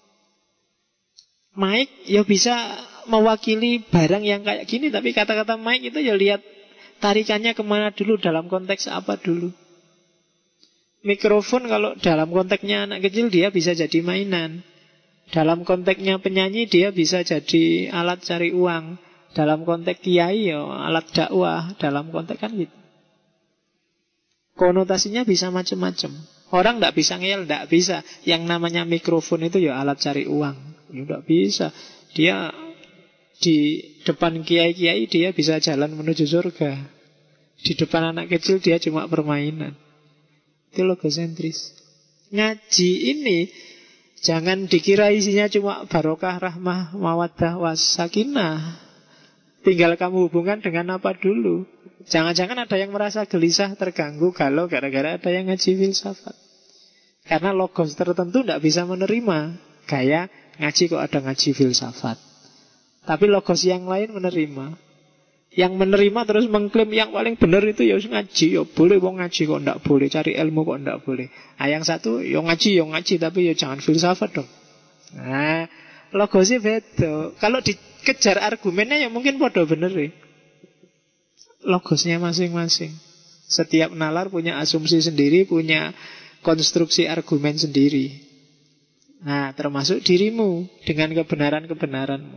Mike ya bisa mewakili barang yang kayak gini, tapi kata-kata Mike itu ya lihat tarikannya kemana dulu, dalam konteks apa dulu. Mikrofon kalau dalam konteksnya anak kecil dia bisa jadi mainan. Dalam konteksnya penyanyi dia bisa jadi alat cari uang. Dalam konteks kiai ya alat dakwah. Dalam konteks kan gitu. Konotasinya bisa macam-macam. Orang tidak bisa ngeyel, tidak bisa. Yang namanya mikrofon itu ya alat cari uang. Ya tidak bisa. Dia di depan kiai-kiai dia bisa jalan menuju surga. Di depan anak kecil dia cuma permainan. Itu logosentris. Ngaji ini jangan dikira isinya cuma barokah, rahmah, mawaddah, wasakinah. Tinggal kamu hubungkan dengan apa dulu. Jangan-jangan ada yang merasa gelisah, terganggu, galau gara-gara ada yang ngaji filsafat. Karena logos tertentu tidak bisa menerima gaya ngaji kok ada ngaji filsafat. Tapi logos yang lain menerima. Yang menerima terus mengklaim yang paling benar itu ya ngaji. Ya boleh wong ngaji kok tidak boleh, cari ilmu kok tidak boleh. Nah yang satu ya ngaji tapi ya jangan filsafat dong. Nah logosnya beda. Kalau dikejar argumennya ya mungkin podo bener ya. Logosnya masing-masing. Setiap nalar punya asumsi sendiri, punya konstruksi argumen sendiri. Nah termasuk dirimu dengan kebenaran-kebenaranmu.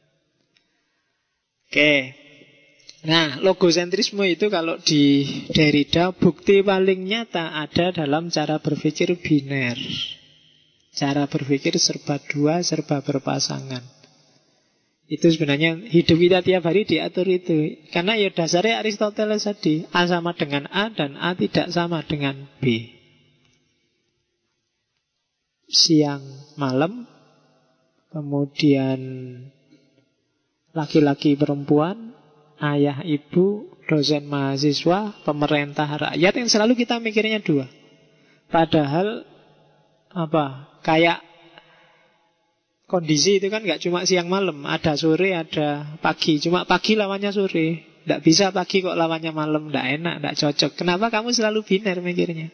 Oke. Nah, logosentrisme itu kalau di Derrida bukti paling nyata ada dalam cara berpikir biner. Cara berpikir serba dua, serba berpasangan. Itu sebenarnya hidup kita tiap hari diatur itu. Karena ya dasarnya Aristoteles tadi, A sama dengan A dan A tidak sama dengan B. Siang malam, kemudian laki-laki perempuan, ayah ibu, dosen mahasiswa, pemerintah rakyat, yang selalu kita mikirnya dua. Padahal kayak kondisi itu kan gak cuma siang malam, ada sore, ada pagi. Cuma pagi lawannya sore. Tidak bisa pagi kok lawannya malam, tidak enak, tidak cocok. Kenapa kamu selalu biner mikirnya?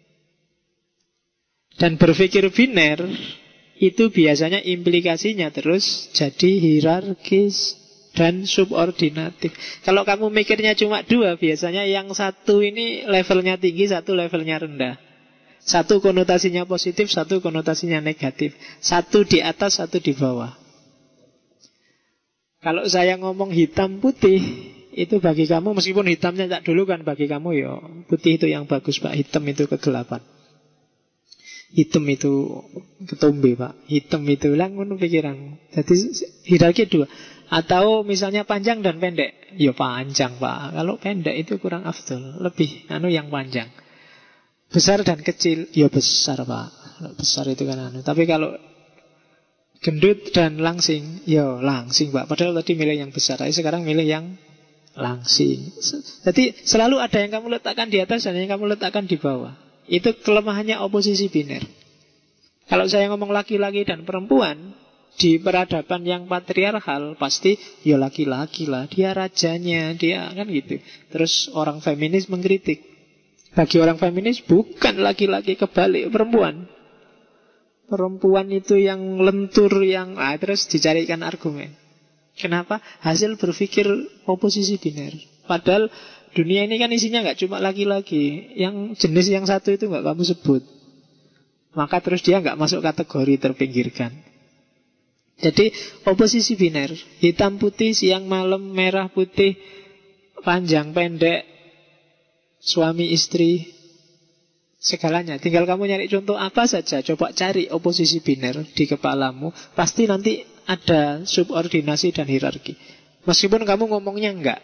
Dan berpikir biner itu biasanya implikasinya terus jadi hierarkis dan subordinatif. Kalau kamu mikirnya cuma dua, biasanya yang satu ini levelnya tinggi, satu levelnya rendah. Satu konotasinya positif, satu konotasinya negatif. Satu di atas, satu di bawah. Kalau saya ngomong hitam putih, itu bagi kamu, meskipun hitamnya tak dulu kan bagi kamu ya putih itu yang bagus Pak, hitam itu kegelapan. Hitam itu ketombe Pak, hitam itu langun pikiran. Jadi hierarki dua. Atau misalnya panjang dan pendek, ya panjang Pak. Kalau pendek itu kurang afdol, lebih yang panjang. Besar dan kecil, ya besar Pak. Besar itu kan Tapi kalau gendut dan langsing, ya langsing Pak. Padahal tadi milih yang besar, tapi sekarang milih yang langsing. Jadi selalu ada yang kamu letakkan di atas dan yang kamu letakkan di bawah. Itu kelemahannya oposisi biner. Kalau saya ngomong laki-laki dan perempuan di peradaban yang patriarkal, pasti ya laki-laki lah, dia rajanya, dia kan gitu. Terus orang feminis mengkritik. Bagi orang feminis bukan laki-laki, kebalik, perempuan. Perempuan itu yang lentur, yang terus dicarikan argumen. Kenapa? Hasil berpikir oposisi biner. Padahal dunia ini kan isinya nggak cuma laki-laki. Yang jenis yang satu itu nggak kamu sebut. Maka terus dia nggak masuk kategori terpinggirkan. Jadi oposisi biner, hitam putih, siang malam, merah putih, panjang pendek, suami istri, segalanya. Tinggal kamu nyari contoh apa saja. Coba cari oposisi biner di kepalamu. Pasti nanti ada subordinasi dan hierarki. Meskipun kamu ngomongnya enggak.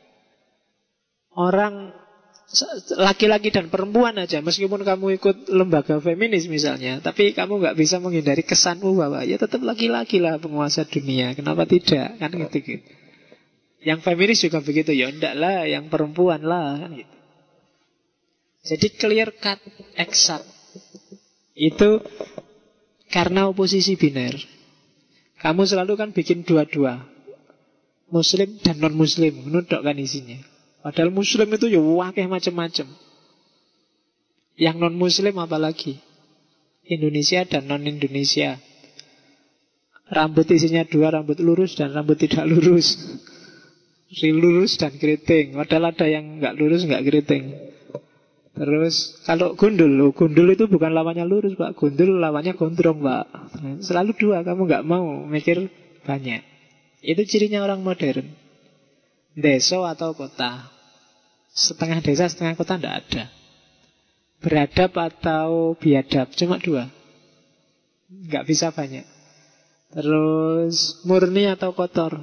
Orang laki-laki dan perempuan aja, meskipun kamu ikut lembaga feminis misalnya, tapi kamu nggak bisa menghindari kesanmu bahwa ya tetap laki-laki lah penguasa dunia. Kenapa tidak? Kan gitu. Yang feminis juga begitu. Ya enggak lah, yang perempuan lah kan gitu. Jadi clear cut, exact. Itu karena oposisi biner. Kamu selalu kan bikin dua-dua, Muslim dan non-Muslim, menudok kan isinya. Padahal Muslim itu ya wakih macam-macam. Yang non-Muslim apalagi, Indonesia dan non-Indonesia. Rambut isinya dua, rambut lurus dan rambut tidak lurus. Lurus dan keriting. Padahal ada yang nggak lurus, nggak keriting. Terus kalau gundul, gundul itu bukan lawannya lurus Pak, gundul lawannya gondrong Pak. Selalu dua, kamu nggak mau mikir banyak. Itu cirinya orang modern. Desa atau kota, setengah desa setengah kota tidak ada. Beradab atau biadab, cuma dua, nggak bisa banyak. Terus murni atau kotor.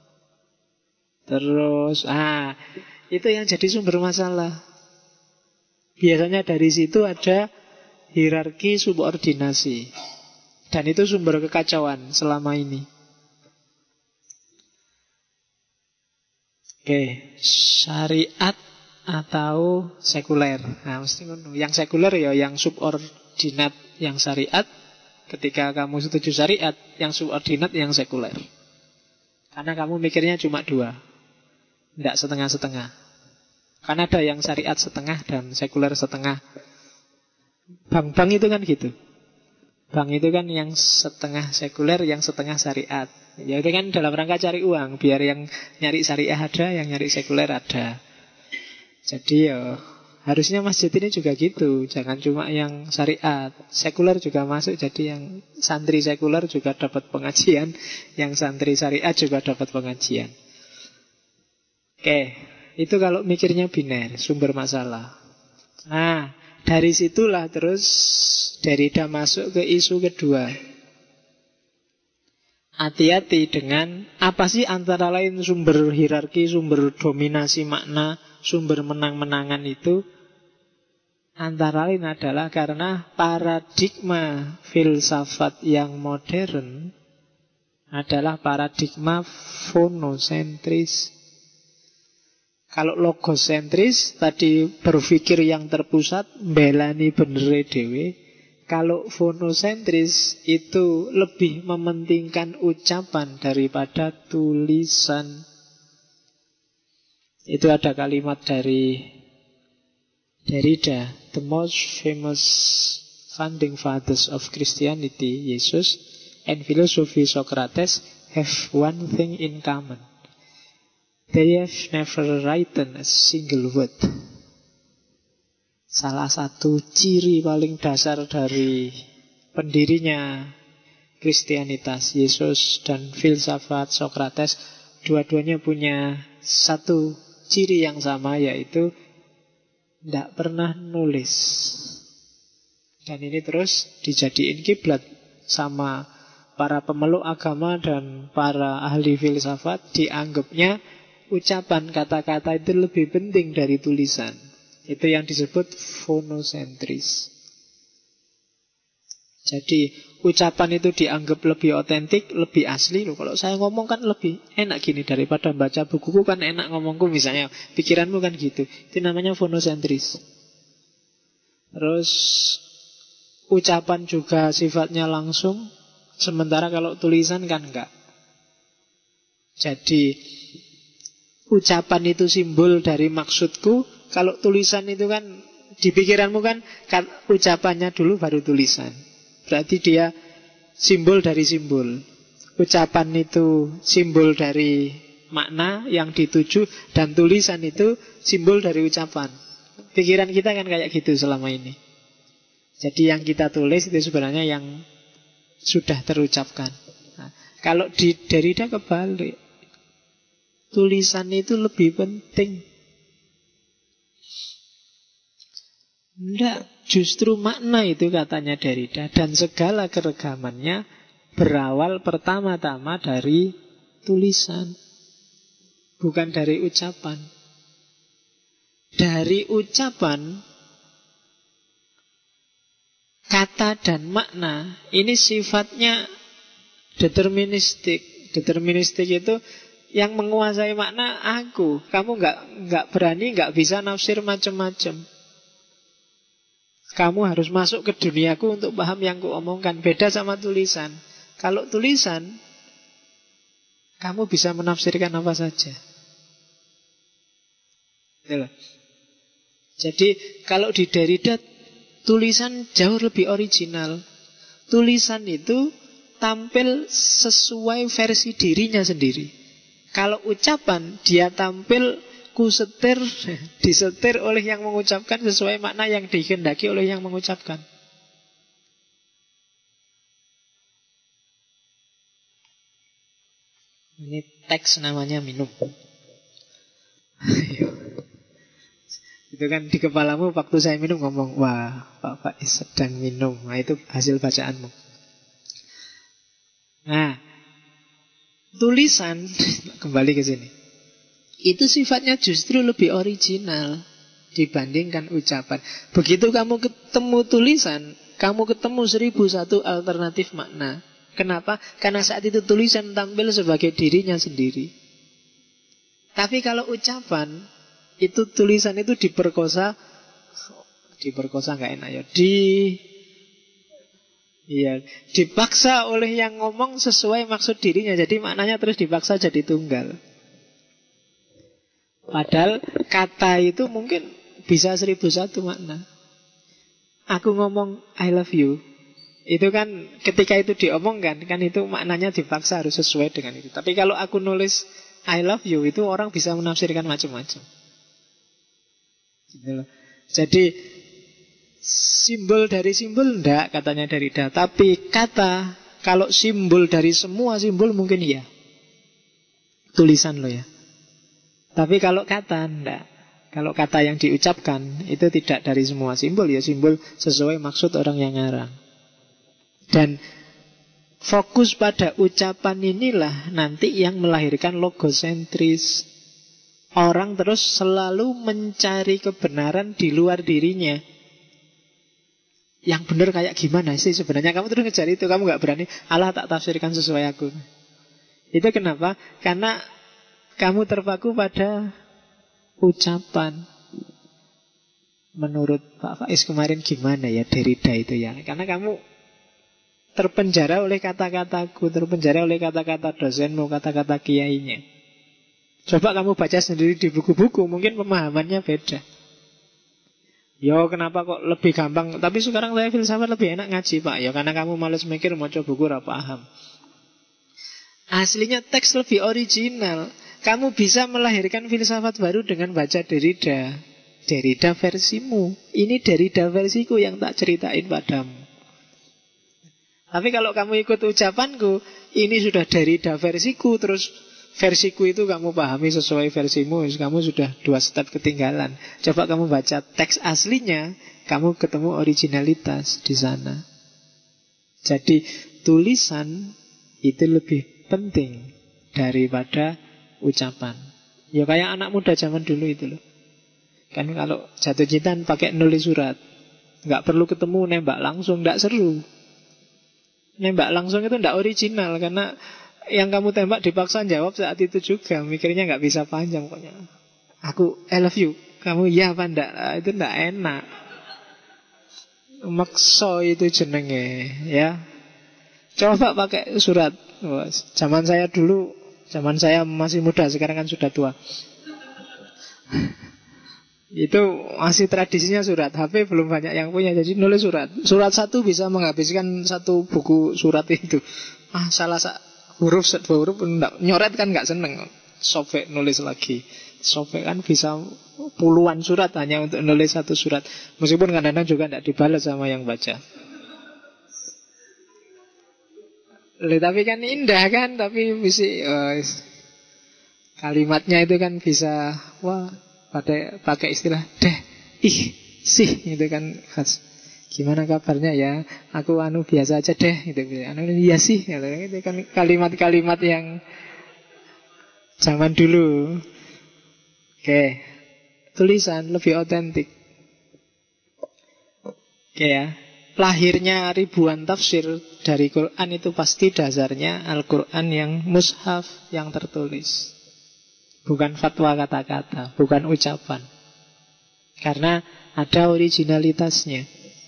Terus itu yang jadi sumber masalah. Biasanya dari situ ada hierarki subordinasi. Dan itu sumber kekacauan selama ini. Oke, syariat atau sekuler. Nah, mesti yang sekuler ya yang subordinat yang syariat. Ketika kamu setuju syariat, yang subordinat yang sekuler. Karena kamu mikirnya cuma dua, tidak setengah-setengah. Kan ada yang syariat setengah dan sekuler setengah. Bank-bank itu kan gitu. Bank itu kan yang setengah sekuler, yang setengah syariat. Ya itu kan dalam rangka cari uang, biar yang nyari syariah ada, yang nyari sekuler ada. Jadi ya harusnya masjid ini juga gitu. Jangan cuma yang syariat, sekuler juga masuk. Jadi yang santri sekuler juga dapat pengajian, yang santri syariat juga dapat pengajian. Oke, itu kalau mikirnya biner, sumber masalah. Nah, dari situlah terus Derrida masuk ke isu kedua. Hati-hati dengan apa sih antara lain sumber hierarki, sumber dominasi makna, sumber menang-menangan itu. Antara lain adalah karena paradigma filsafat yang modern adalah paradigma fonocentris. Kalau logosentris tadi berpikir yang terpusat, mbelani benere dhewe. Kalau fonocentris itu lebih mementingkan ucapan daripada tulisan. Itu ada kalimat dari Derrida, the most famous founding fathers of Christianity, Yesus, and philosophy Socrates have one thing in common. They have never written a single word. Salah satu ciri paling dasar dari pendirinya Kristianitas, Yesus dan filsafat Socrates, dua-duanya punya satu ciri yang sama, yaitu tidak pernah nulis. Dan ini terus dijadiin kiblat sama para pemeluk agama dan para ahli filsafat. Dianggapnya ucapan kata-kata itu lebih penting dari tulisan. Itu yang disebut fonosentris. Jadi ucapan itu dianggap lebih otentik, lebih asli loh. Kalau saya ngomong kan lebih enak gini daripada baca bukuku, kan enak ngomongku misalnya. Pikiranmu kan gitu. Itu namanya fonosentris. Terus ucapan juga sifatnya langsung, sementara kalau tulisan kan enggak. Jadi ucapan itu simbol dari maksudku. Kalau tulisan itu kan di pikiranmu kan ucapannya dulu baru tulisan. Berarti dia simbol dari simbol. Ucapan itu simbol dari makna yang dituju, dan tulisan itu simbol dari ucapan. Pikiran kita kan kayak gitu selama ini. Jadi yang kita tulis itu sebenarnya yang sudah terucapkan. Nah, kalau di Derrida kebalik, tulisan itu lebih penting. Tidak, justru makna itu katanya Derrida, dan segala keregamannya berawal pertama-tama dari tulisan, bukan dari ucapan. Dari ucapan, kata dan makna ini sifatnya deterministik. Deterministik itu yang menguasai makna aku. Kamu nggak berani, nggak bisa nafsir macam-macam. Kamu harus masuk ke duniaku untuk paham yang kuomongkan. Beda sama tulisan. Kalau tulisan, kamu bisa menafsirkan apa saja. Jadi kalau di Derrida, tulisan jauh lebih original. Tulisan itu tampil sesuai versi dirinya sendiri. Kalau ucapan, dia tampil kusetir, disetir oleh yang mengucapkan sesuai makna yang dikehendaki oleh yang mengucapkan. Ini teks namanya minum. Itu kan di kepalamu waktu saya minum ngomong, wah Pak Faiz sedang minum. Nah itu hasil bacaanmu. Nah, tulisan kembali ke sini. Itu sifatnya justru lebih original dibandingkan ucapan. Begitu kamu ketemu tulisan, kamu ketemu 1001 alternatif makna. Kenapa? Karena saat itu tulisan tampil sebagai dirinya sendiri. Tapi kalau ucapan, itu tulisan itu diperkosa nggak enak ya. Dipaksa oleh yang ngomong sesuai maksud dirinya. Jadi maknanya terus dipaksa jadi tunggal. Padahal kata itu mungkin bisa 1001 makna. Aku ngomong I love you, itu kan ketika itu diomongkan, kan itu maknanya dipaksa harus sesuai dengan itu. Tapi kalau aku nulis I love you, itu orang bisa menafsirkan macam-macam. Jadi simbol dari simbol enggak, katanya Derrida. Tapi kata, kalau simbol dari semua simbol mungkin iya. Tulisan lo ya. Tapi kalau kata, enggak. Kalau kata yang diucapkan, itu tidak dari semua simbol. Ya simbol sesuai maksud orang yang ngarang. Dan fokus pada ucapan inilah nanti yang melahirkan logosentris. Orang terus selalu mencari kebenaran di luar dirinya. Yang benar kayak gimana sih sebenarnya? Kamu terus ngejar itu, kamu gak berani Allah tak tafsirkan sesuai aku. Itu kenapa? Karena kamu terpaku pada ucapan. Menurut Pak Faiz kemarin gimana ya Derrida itu ya? Karena kamu terpenjara oleh kata-kataku, terpenjara oleh kata-kata dosenmu, kata-kata kiainya. Coba kamu baca sendiri di buku-buku, mungkin pemahamannya beda. Yo, kenapa kok lebih gampang? Tapi sekarang saya filsafat lebih enak ngaji, Pak. Ya karena kamu males mikir, mau coba buku ora paham. Aslinya teks lebih original. Kamu bisa melahirkan filsafat baru dengan baca Derrida. Derrida versimu. Ini Derrida versiku yang tak ceritain padamu. Tapi kalau kamu ikut ucapanku, ini sudah Derrida versiku, terus versiku itu kamu pahami sesuai versimu, kamu sudah 2 step ketinggalan. Coba kamu baca teks aslinya, kamu ketemu originalitas di sana. Jadi tulisan itu lebih penting daripada ucapan. Ya kayak anak muda zaman dulu itu loh. Kan kalau jatuh cinta pakai nulis surat, nggak perlu ketemu, nembak langsung, nggak seru. Nembak langsung itu nggak original, karena yang kamu tembak dipaksa jawab saat itu juga. Mikirnya nggak bisa panjang pokoknya. Aku I love you, kamu iya apa enggak? Itu nggak enak. Makso itu jenenge, ya. Coba pakai surat. Zaman saya dulu, zaman saya masih muda, sekarang kan sudah tua. Itu masih tradisinya surat. HP belum banyak yang punya, jadi nulis surat. Surat satu bisa menghabiskan 1 buku surat itu. Salah huruf, 2 huruf enggak, nyoret kan nggak seneng. Sobek nulis lagi. Sobek kan bisa puluhan surat hanya untuk nulis 1 surat. Meskipun kadang-kadang juga enggak dibalas sama yang baca. Tapi kan indah kan, tapi bisa kalimatnya itu kan bisa pakai istilah deh, sih itu kan khas. Gimana kabarnya ya? Aku biasa aja deh gitu. Iya sih gitu. Itu kan kalimat-kalimat yang zaman dulu. Oke. Tulisan lebih otentik. Oke ya. Lahirnya ribuan tafsir dari Quran itu pasti dasarnya Al-Quran yang mushaf, yang tertulis. Bukan fatwa kata-kata, bukan ucapan. Karena ada originalitasnya.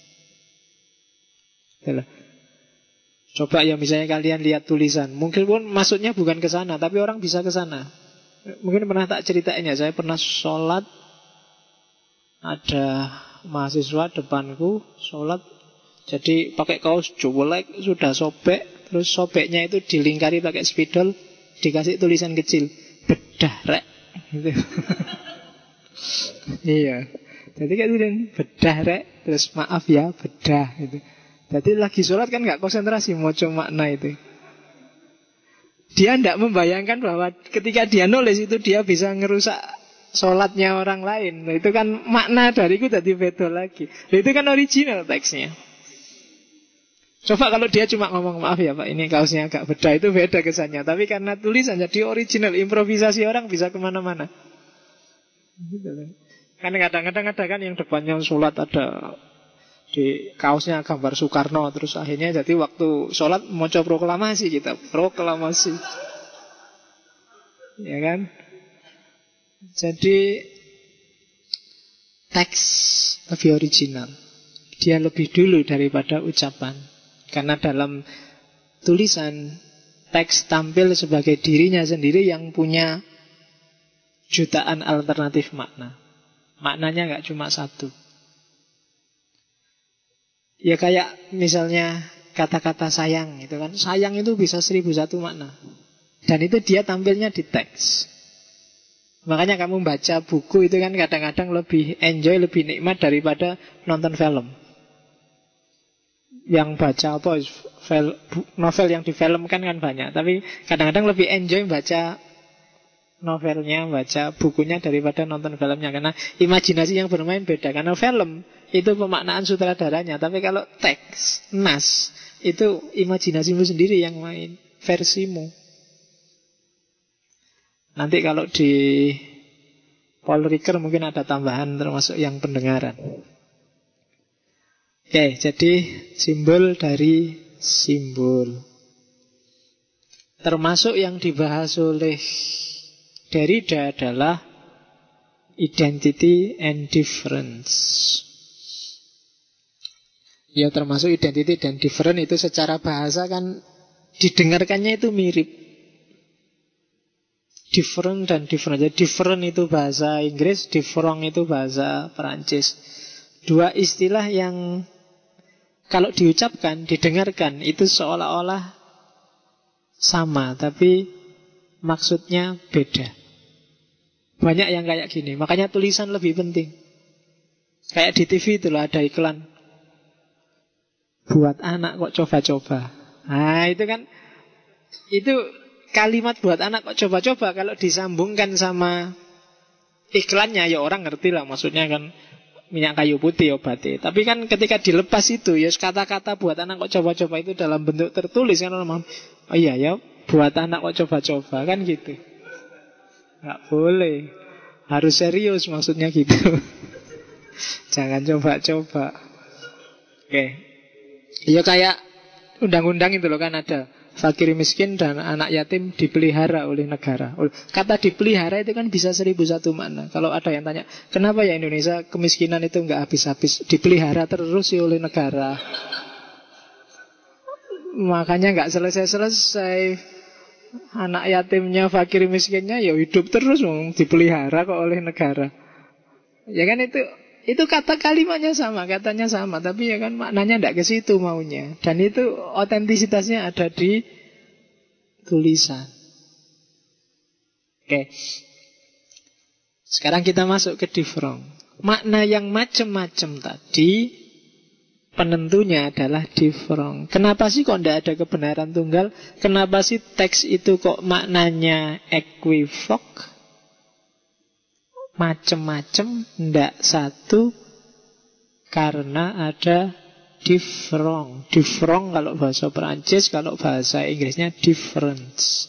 Coba ya misalnya kalian lihat tulisan, mungkin pun maksudnya bukan ke sana, tapi orang bisa ke sana. Mungkin pernah tak ceritain ya, saya pernah sholat, ada mahasiswa depanku sholat, jadi pakai kaos jolek, sudah sobek, terus sobeknya itu dilingkari pakai spidol, dikasih tulisan kecil, bedah rek gitu. Iya, jadi kayak tulisan bedah rek, terus maaf ya bedah gitu. Jadi lagi sholat kan gak konsentrasi moco makna itu. Dia tidak membayangkan bahwa ketika dia nulis itu dia bisa ngerusak sholatnya orang lain. Itu kan makna dariku jadi beda lagi. Itu kan original teksnya. Coba kalau dia cuma ngomong maaf ya Pak, ini kaosnya agak beda, itu beda kesannya. Tapi karena tulisan jadi original, improvisasi orang bisa kemana-mana. Kan kadang-kadang ada kan yang depannya sholat ada di kaosnya gambar Soekarno, terus akhirnya jadi waktu sholat moco proklamasi, kita proklamasi, ya kan? Jadi teks lebih original, dia lebih dulu daripada ucapan. Karena dalam tulisan teks tampil sebagai dirinya sendiri yang punya jutaan alternatif makna. Maknanya gak cuma satu. Ya kayak misalnya kata-kata sayang itu kan, sayang itu bisa 1001 makna. Dan itu dia tampilnya di teks. Makanya kamu baca buku itu kan kadang-kadang lebih enjoy, lebih nikmat daripada nonton film. Yang baca novel yang difilmkan kan banyak, tapi kadang-kadang lebih enjoy baca novelnya, baca bukunya daripada nonton filmnya. Karena imajinasi yang bermain beda. Karena film itu pemaknaan sutradaranya, tapi kalau teks, nas, itu imajinasimu sendiri yang main, versimu. Nanti kalau di Paul Ricoeur mungkin ada tambahan termasuk yang pendengaran. Oke, jadi simbol dari simbol. Termasuk yang dibahas oleh Derrida adalah identity and difference. Ya termasuk identity dan different itu secara bahasa kan didengarkannya itu mirip. different dan different. Jadi different itu bahasa Inggris, different itu bahasa Perancis. Dua istilah yang kalau diucapkan, didengarkan, itu seolah-olah sama, tapi maksudnya beda. Banyak yang kayak gini. Makanya tulisan lebih penting. Kayak di TV itu loh, ada iklan buat anak kok coba-coba. Nah itu kan, itu kalimat buat anak kok coba-coba, kalau disambungkan sama iklannya, ya orang ngerti lah. Maksudnya kan minyak kayu putih obatnya. Tapi kan ketika dilepas itu, ya kata-kata buat anak kok coba-coba itu dalam bentuk tertulis kan orang, oh iya ya, buat anak kok coba-coba, kan gitu. Nggak boleh, harus serius maksudnya gitu. Jangan coba-coba. Oke. Ya kayak undang-undang itu loh kan, ada fakir miskin dan anak yatim dipelihara oleh negara. Kata dipelihara itu kan bisa 1001 makna. Kalau ada yang tanya, kenapa ya Indonesia kemiskinan itu nggak habis-habis, dipelihara terus ya oleh negara. Makanya nggak selesai-selesai. Anak yatimnya, fakir miskinnya ya hidup terus, dipelihara kok oleh negara. Ya kan itu kata kalimatnya sama, katanya sama, tapi ya kan maknanya tidak ke situ maunya. Dan itu otentisitasnya ada di tulisan. Oke. Sekarang kita masuk ke different. Makna yang macam-macam tadi, penentunya adalah different. Kenapa sih kok tidak ada kebenaran tunggal? Kenapa sih teks itu kok maknanya equivoque? Macem-macem, ndak satu, karena ada different. Different kalau bahasa Perancis, kalau bahasa Inggrisnya difference.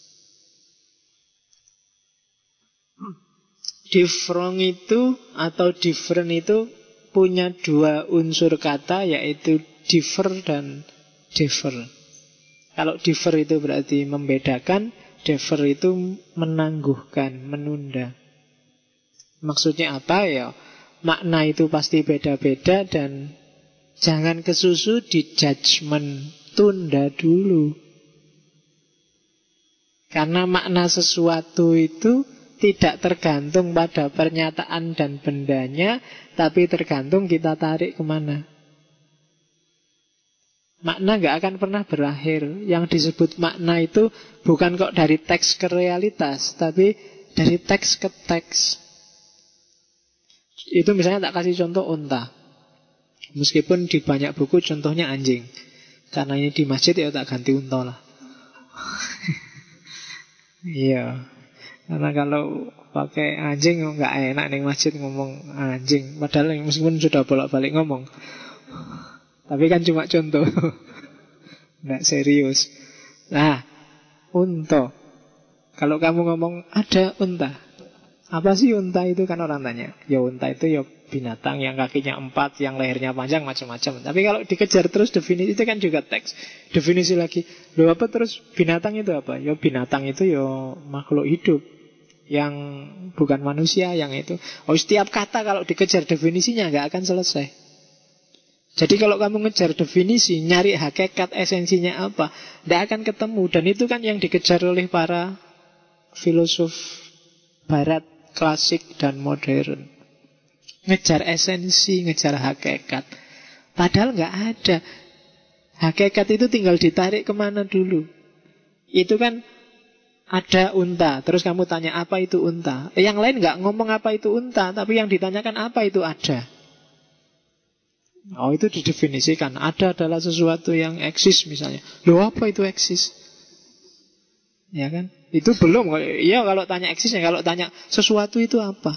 Different itu atau different itu punya dua unsur kata, yaitu differ dan differ. Kalau differ itu berarti membedakan, differ itu menangguhkan, menunda. Maksudnya apa ya? Makna itu pasti beda-beda dan jangan kesusu di judgment, tunda dulu. Karena makna sesuatu itu tidak tergantung pada pernyataan dan bendanya, tapi tergantung kita tarik kemana. Makna gak akan pernah berakhir. Yang disebut makna itu bukan kok dari teks ke realitas, tapi dari teks ke teks. Itu misalnya tak kasih contoh unta. Meskipun di banyak buku contohnya anjing. Karena ini di masjid ya tak ganti unta lah. Iya. Karena kalau pakai anjing nggak enak nih masjid ngomong anjing. Padahal meskipun sudah bolak-balik ngomong. Tapi kan cuma contoh. Nggak serius. Nah, unta. Kalau kamu ngomong ada unta, apa sih unta itu, kan orang tanya. Ya unta itu ya binatang yang kakinya 4, yang lehernya panjang, macam-macam. Tapi kalau dikejar terus definisi itu kan juga teks. Definisi lagi. Loh apa terus binatang itu apa? Ya binatang itu ya makhluk hidup yang bukan manusia, yang itu. Oh, setiap kata kalau dikejar definisinya nggak akan selesai. Jadi kalau kamu ngejar definisi, nyari hakikat esensinya apa, nggak akan ketemu. Dan itu kan yang dikejar oleh para filosof barat klasik dan modern. Ngejar esensi, ngejar hakikat. Padahal nggak ada. Hakikat itu tinggal ditarik kemana dulu. Itu kan ada unta, terus kamu tanya apa itu unta. Yang lain nggak ngomong apa itu unta, tapi yang ditanyakan apa itu ada. Oh, itu didefinisikan. Ada adalah sesuatu yang eksis misalnya. Loh apa itu eksis? Ya kan? Itu belum. Iya kalau tanya eksisnya. Kalau tanya sesuatu itu apa?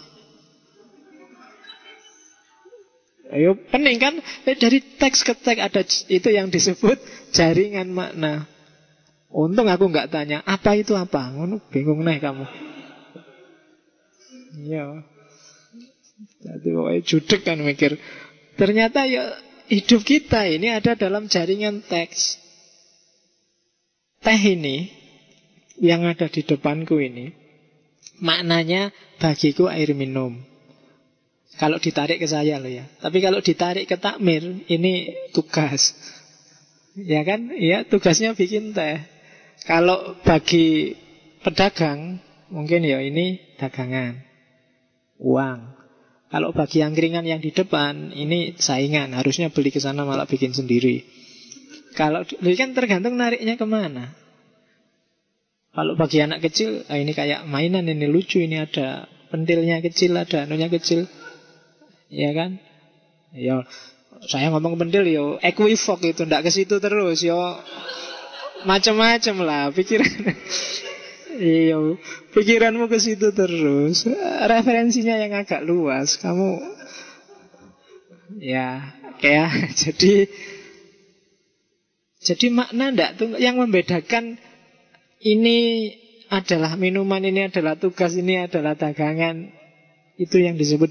Ayo pening kan? Dari teks ke teks ada itu yang disebut jaringan makna. Untung aku nggak tanya apa itu apa. Bingung nih kamu. Iya. Jadi pokoknya judek kan mikir. Ternyata ya hidup kita ini ada dalam jaringan teks. Teh ini yang ada di depanku ini maknanya bagiku air minum. Kalau ditarik ke saya loh ya. Tapi kalau ditarik ke takmir, ini tugas. Ya kan? Ya tugasnya bikin teh. Kalau bagi pedagang, mungkin ya ini dagangan, uang. Kalau bagi angkringan yang di depan, ini saingan, harusnya beli ke sana malah bikin sendiri. Kalau kan tergantung nariknya kemana. Kalau bagi anak kecil, ini kayak mainan, ini lucu, ini ada pentilnya kecil, ada anunya kecil, ya kan? Ya, saya ngomong pentil, yo equivok itu, ndak ke situ terus, yo macam-macam lah pikiran. Iya, pikiranmu ke situ terus. Referensinya yang agak luas. Kamu ya kayak jadi makna ndak tuh yang membedakan ini adalah minuman, ini adalah tugas, ini adalah dagangan. Itu yang disebut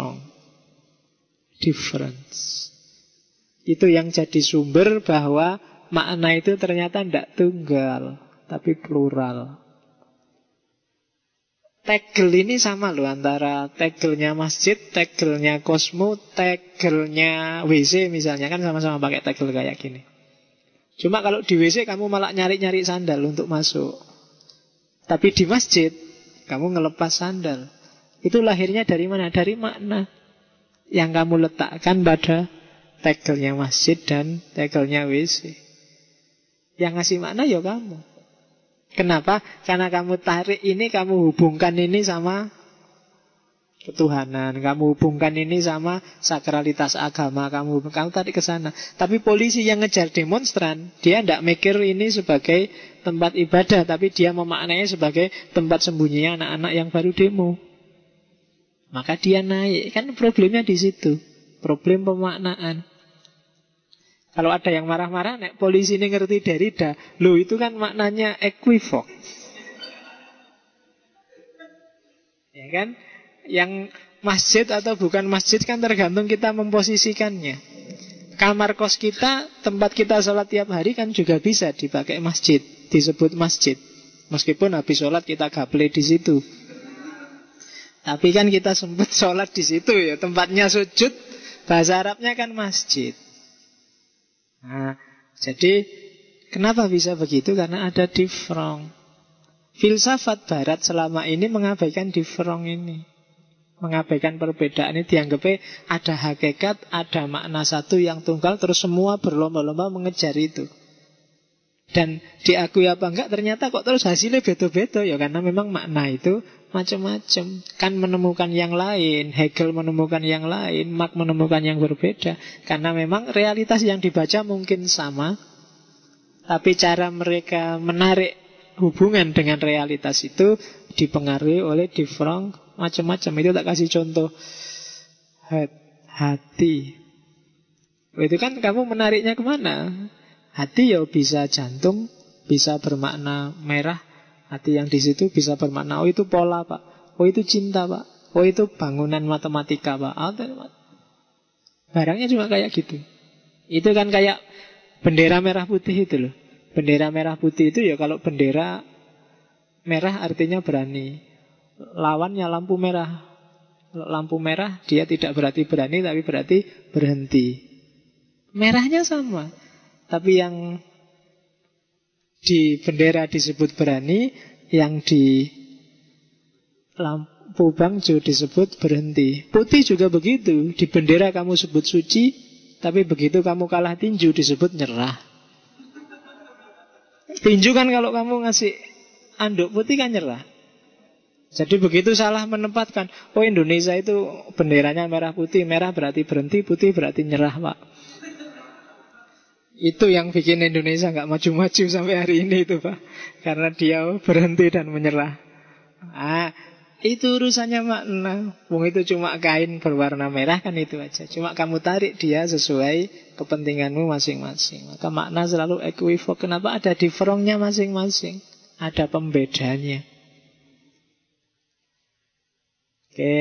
difference. Itu yang jadi sumber bahwa makna itu ternyata ndak tunggal, tapi plural. Tegel ini sama loh, antara tegelnya masjid, tegelnya Cosmo, tegelnya WC misalnya, kan sama-sama pakai tegel kayak gini. Cuma kalau di WC kamu malah nyari-nyari sandal untuk masuk. Tapi di masjid kamu ngelepas sandal. Itu lahirnya dari mana? Dari makna yang kamu letakkan pada tegelnya masjid dan tegelnya WC. Yang ngasih makna ya kamu. Kenapa? Karena kamu tarik ini, kamu hubungkan ini sama ketuhanan, kamu hubungkan ini sama sakralitas agama, kamu tarik ke sana. Tapi polisi yang ngejar demonstran, dia tidak mikir ini sebagai tempat ibadah, tapi dia memaknainya sebagai tempat sembunyinya anak-anak yang baru demo. Maka dia naik. Kan problemnya di situ, problem pemaknaan. Kalau ada yang marah-marah, nek polisi ini ngerti Derrida, loh itu kan maknanya equivok. Ya kan? Yang masjid atau bukan masjid kan tergantung kita memposisikannya. Kamar kos kita, tempat kita sholat tiap hari kan juga bisa dipakai masjid, disebut masjid. Meskipun habis sholat kita gaple di situ. Tapi kan kita sempat sholat di situ ya, tempatnya sujud, bahasa Arabnya kan masjid. Nah, jadi kenapa bisa begitu? Karena ada different. Filsafat barat selama ini mengabaikan different ini, mengabaikan perbedaan ini. Dianggapnya ada hakikat, ada makna satu yang tunggal, terus semua berlomba-lomba mengejar itu. Dan diakui apa enggak, ternyata kok terus hasilnya beda-beda. Ya karena memang makna itu macam-macam. Kan menemukan yang lain, Hegel menemukan yang lain, Marx menemukan yang berbeda. Karena memang realitas yang dibaca mungkin sama, tapi cara mereka menarik hubungan dengan realitas itu dipengaruhi oleh different macam-macam. Itu tak kasih contoh hati. Itu kan kamu menariknya kemana? Hati ya bisa jantung, bisa bermakna merah. Hati yang di situ bisa bermakna, oh itu pola pak, oh itu cinta pak, oh itu bangunan matematika pak. Barangnya cuma kayak gitu. Itu kan kayak bendera merah putih itu loh. Bendera merah putih itu ya kalau bendera merah artinya berani. Lawannya lampu merah. Lampu merah dia tidak berarti berani, tapi berarti berhenti. Merahnya sama, tapi yang di bendera disebut berani, yang di lampu bangjo disebut berhenti. Putih juga begitu. Di bendera kamu sebut suci, tapi begitu kamu kalah tinju disebut nyerah. Tinju kan kalau kamu ngasih anduk putih kan nyerah. Jadi begitu salah menempatkan, oh Indonesia itu benderanya merah putih, merah berarti berhenti, putih berarti nyerah pak. Itu yang bikin Indonesia nggak maju-maju sampai hari ini itu pak. Karena dia berhenti dan menyerah. Itu urusannya makna. Wong itu cuma kain berwarna merah kan itu aja. Cuma kamu tarik dia sesuai kepentinganmu masing-masing. Maka makna selalu equivok. Kenapa? Ada differentnya masing-masing. Ada pembedanya. Oke.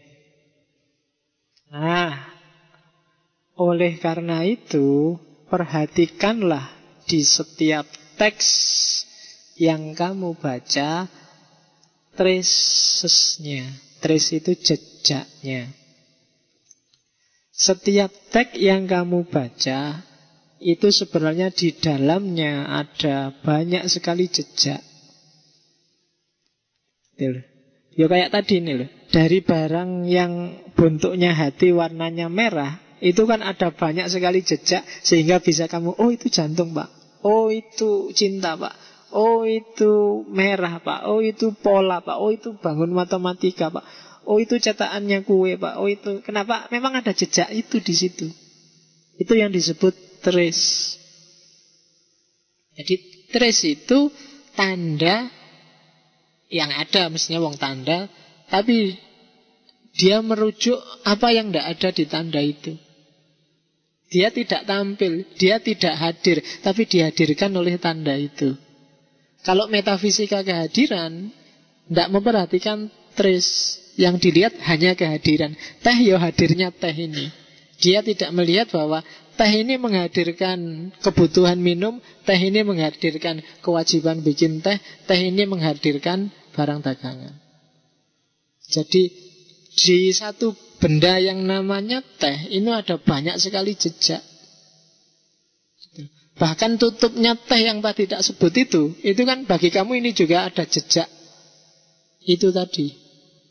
Nah, oleh karena itu perhatikanlah di setiap teks yang kamu baca tracesnya. Trace itu jejaknya. Setiap teks yang kamu baca itu sebenarnya di dalamnya ada banyak sekali jejak. Gitu loh. Ya kayak tadi nih loh. Dari barang yang bentuknya hati warnanya merah, itu kan ada banyak sekali jejak, sehingga bisa kamu, oh itu jantung Pak, oh itu cinta Pak, oh itu merah Pak, oh itu pola Pak, oh itu bangun matematika Pak, oh itu cetakannya kue Pak, oh itu. Kenapa? Memang ada jejak itu di situ. Itu yang disebut trace. Jadi trace itu tanda yang ada, mestinya wong tanda, tapi dia merujuk apa yang tidak ada di tanda itu. Dia tidak tampil, dia tidak hadir, tapi dihadirkan oleh tanda itu. Kalau metafisika kehadiran, tidak memperhatikan trace. Yang dilihat hanya kehadiran. Teh ya hadirnya teh ini. Dia tidak melihat bahwa teh ini menghadirkan kebutuhan minum, teh ini menghadirkan kewajiban bikin teh, teh ini menghadirkan barang dagangan. Jadi di satu benda yang namanya teh ini ada banyak sekali jejak. Bahkan tutupnya teh yang tadi tak sebut itu kan bagi kamu ini juga ada jejak. Itu tadi.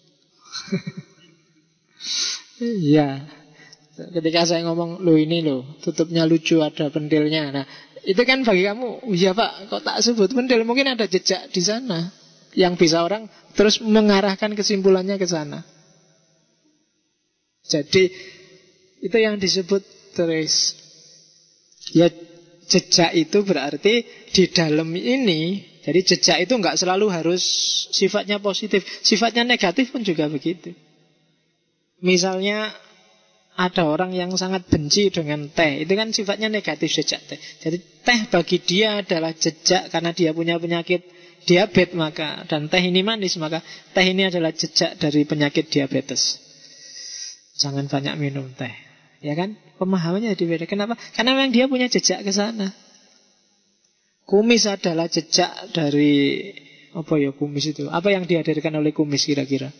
Iya. Ketika saya ngomong, lo ini lo tutupnya lucu, ada pentilnya. Nah, itu kan bagi kamu, iya Pak, kok tak sebut pentil, mungkin ada jejak di sana yang bisa orang terus mengarahkan kesimpulannya ke sana. Jadi itu yang disebut trace. Ya, jejak itu berarti di dalam ini. Jadi jejak itu enggak selalu harus sifatnya positif. Sifatnya negatif pun juga begitu. Misalnya ada orang yang sangat benci dengan teh, itu kan sifatnya negatif jejak teh. Jadi teh bagi dia adalah jejak karena dia punya penyakit diabetes, maka, dan teh ini manis, maka teh ini adalah jejak dari penyakit diabetes. Jangan banyak minum teh. Ya kan? Pemahamannya jadi beda. Kenapa? Karena memang dia punya jejak ke sana. Kumis adalah jejak dari apa ya kumis itu? Apa yang dihadirkan oleh kumis kira-kira?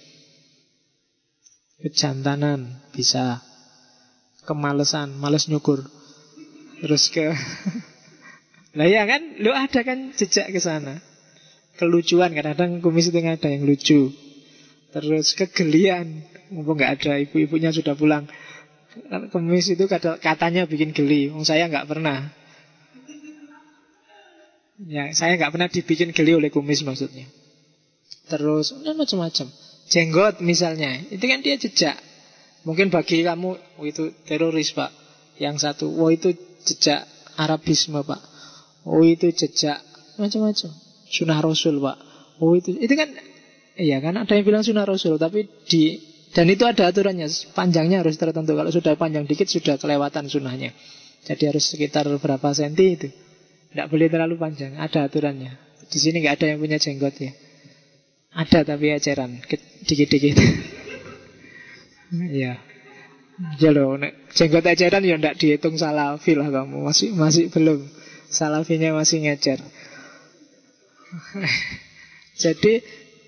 Kejantanan, bisa. Kemalesan, males nyukur. Terus ke Nah ya kan, lu ada kan jejak ke sana. Kelucuan, kadang-kadang kumis itu ada yang lucu. Terus kegelian, mumpung nggak ada, ibu-ibunya sudah pulang. Kumis itu katanya bikin geli. Saya nggak pernah. Ya, saya nggak pernah dibikin geli oleh kumis maksudnya. Terus macam-macam. Jenggot misalnya, itu kan dia jejak. Mungkin bagi kamu, oh itu teroris Pak. Yang satu, oh itu jejak Arabisme Pak. Oh itu jejak macam-macam. Sunnah Rasul Pak. Oh itu kan, iya kan ada yang bilang sunnah Rasul, tapi dan itu ada aturannya. Panjangnya harus tertentu. Kalau sudah panjang dikit sudah kelewatan sunnahnya. Jadi harus sekitar berapa senti itu. Tidak boleh terlalu panjang, ada aturannya. Di sini nggak ada yang punya jenggot ya. Ada tapi eceran, dikit-dikit. Ya, ya loh, jenggot eceran ya tidak dihitung salafi lah kamu. Masih belum, salafinya masih ngecer. Jadi,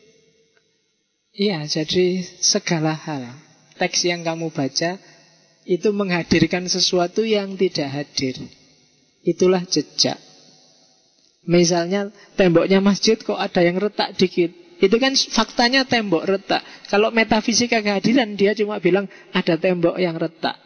iya, jadi segala hal teks yang kamu baca itu menghadirkan sesuatu yang tidak hadir. Itulah jejak. Misalnya temboknya masjid kok ada yang retak dikit, itu kan faktanya tembok retak. Kalau metafisika kehadiran dia cuma bilang ada tembok yang retak.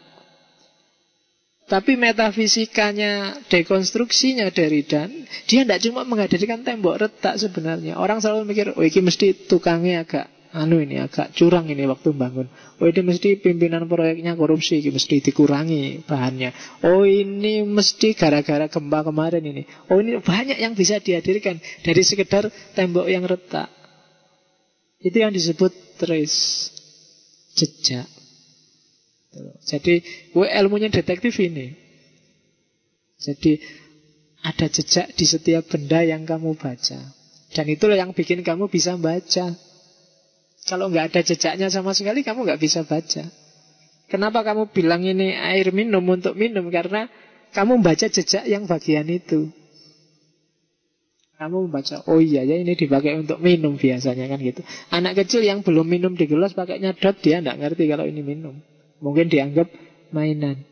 Tapi metafisikanya, dekonstruksinya Derrida, dia tidak cuma menghadirkan tembok retak sebenarnya. Orang selalu mikir, oh ini mesti tukangnya agak agak curang ini waktu bangun. Oh ini mesti pimpinan proyeknya korupsi, ini mesti dikurangi bahannya. Oh ini mesti gara-gara gempa kemarin ini. Oh ini banyak yang bisa dihadirkan dari sekedar tembok yang retak. Itu yang disebut trace, jejak. Jadi ilmunya detektif ini. Jadi ada jejak di setiap benda yang kamu baca. Dan itulah yang bikin kamu bisa baca. Kalau nggak ada jejaknya sama sekali, kamu nggak bisa baca. Kenapa kamu bilang ini air minum untuk minum? Karena kamu membaca jejak yang bagian itu. Kamu membaca, oh iya ya ini dipakai untuk minum biasanya kan gitu. Anak kecil yang belum minum di gelas pakainya dot, dia nggak ngerti kalau ini minum. Mungkin dianggap mainan.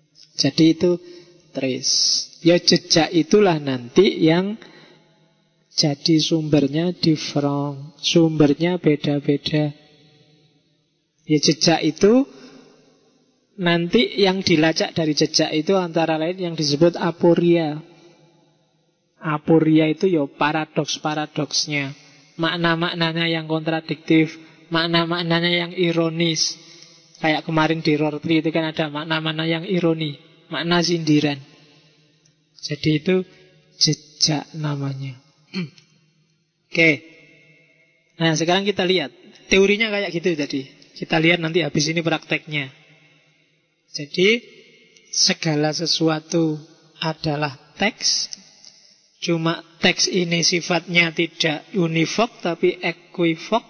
Jadi itu trace. Ya jejak itulah nanti yang Jadi sumbernya different, sumbernya beda-beda. Ya jejak itu nanti yang dilacak dari jejak itu antara lain yang disebut aporia. Aporia itu ya paradoks-paradoksnya, makna-maknanya yang kontradiktif, makna-maknanya yang ironis. Kayak kemarin di Rortri itu kan ada makna-makna yang ironi, makna sindiran. Jadi itu jejak namanya. Oke. Nah sekarang kita lihat teorinya kayak gitu tadi. Kita lihat nanti habis ini prakteknya. Jadi segala sesuatu adalah teks. Cuma teks ini sifatnya tidak univok tapi equivok.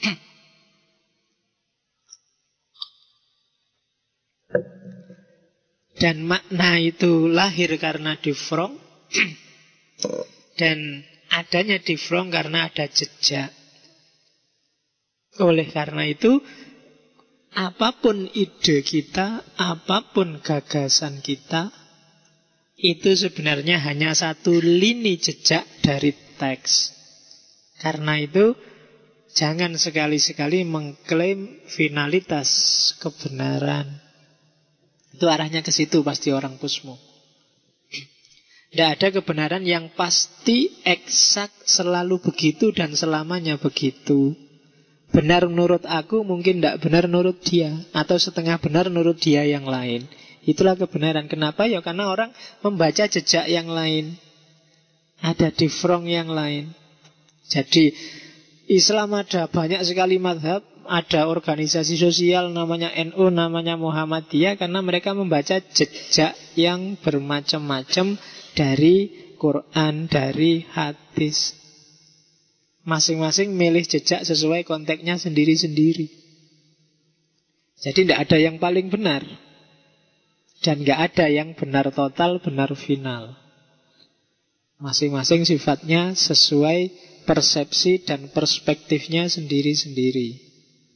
Dan makna itu lahir karena difrong. Dan adanya difrong karena ada jejak. Oleh karena itu, apapun ide kita, apapun gagasan kita, itu sebenarnya hanya satu lini jejak dari teks. Karena itu, jangan sekali-sekali mengklaim finalitas kebenaran. Itu arahnya ke situ pasti orang pusmu. Tidak ada kebenaran yang pasti, eksak, selalu begitu dan selamanya begitu. Benar menurut aku mungkin tidak benar menurut dia, atau setengah benar menurut dia yang lain. Itulah kebenaran. Kenapa? Ya karena orang membaca jejak yang lain. Ada difrong yang lain. Jadi Islam ada banyak sekali madhab. Ada organisasi sosial namanya NU, namanya Muhammadiyah, karena mereka membaca jejak yang bermacam-macam dari Quran, dari hadis. Masing-masing milih jejak sesuai konteksnya sendiri-sendiri. Jadi tidak ada yang paling benar. Dan tidak ada yang benar total, benar final. Masing-masing sifatnya sesuai persepsi dan perspektifnya sendiri-sendiri.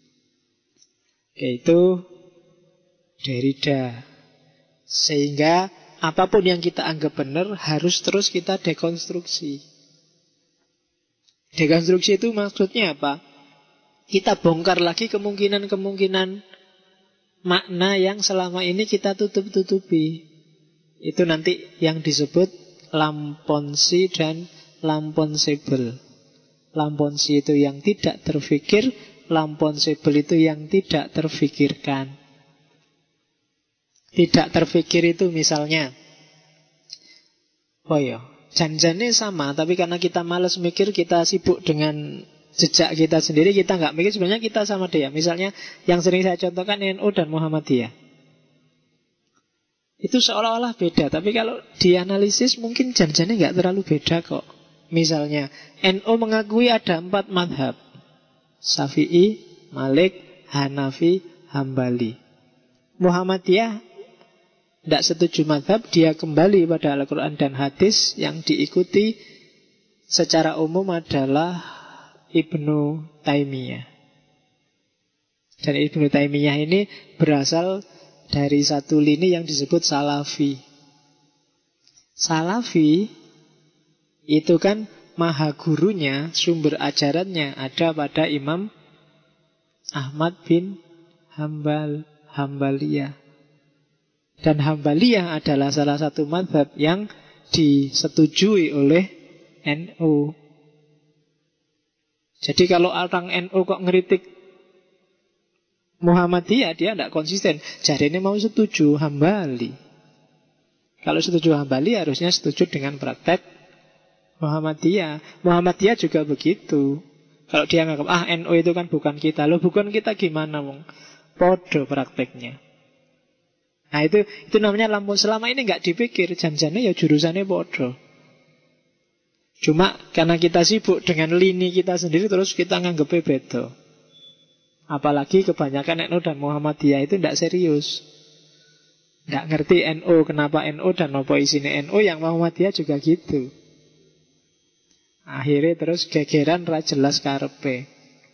Yaitu Derrida. Sehingga apapun yang kita anggap benar harus terus kita dekonstruksi. Dekonstruksi itu maksudnya apa? Kita bongkar lagi kemungkinan-kemungkinan makna yang selama ini kita tutup-tutupi. Itu nanti yang disebut lamponsi dan lamponsable. Lamponsi itu yang tidak terfikir, lamponsable itu yang tidak terfikirkan. Tidak terfikir itu misalnya, oh ya, janjinya sama, tapi karena kita malas mikir, kita sibuk dengan jejak kita sendiri, kita nggak mikir sebenarnya kita sama dia. Misalnya yang sering saya contohkan NU dan Muhammadiyah. Itu seolah-olah beda, tapi kalau dianalisis mungkin janjinya nggak terlalu beda kok. Misalnya NU mengakui ada 4 madhab: Syafi'i, Malik, Hanafi, Hambali. Muhammadiyah tidak setuju madhab, dia kembali pada Al-Quran dan hadis. Yang diikuti secara umum adalah Ibnu Taimiyah. Dan Ibnu Taimiyah ini berasal dari satu lini yang disebut Salafi. Salafi itu kan maha gurunya, sumber ajarannya ada pada Imam Ahmad bin Hambaliyah. Dan Hambaliyah adalah salah satu mazhab yang disetujui oleh NU. Jadi kalau orang NU kok ngeritik Muhammadiyah, dia tidak konsisten. Jadi ini mau setuju Hambali. Kalau setuju Hambali harusnya setuju dengan praktek Muhammadiyah. Muhammadiyah juga begitu. Kalau dia nganggap, NU itu kan bukan kita. Loh bukan kita gimana wong? Podo prakteknya. Nah itu namanya lampu. Selama ini nggak dipikir, janjane ya jurusannya podo. Cuma karena kita sibuk dengan lini kita sendiri, terus kita nganggepnya beda. Apalagi kebanyakan NU dan Muhammadiyah itu tidak serius. Tidak ngerti NU, kenapa NU dan apa isinya NU, yang Muhammadiyah juga gitu. Akhirnya terus gegeran ra jelas karepe.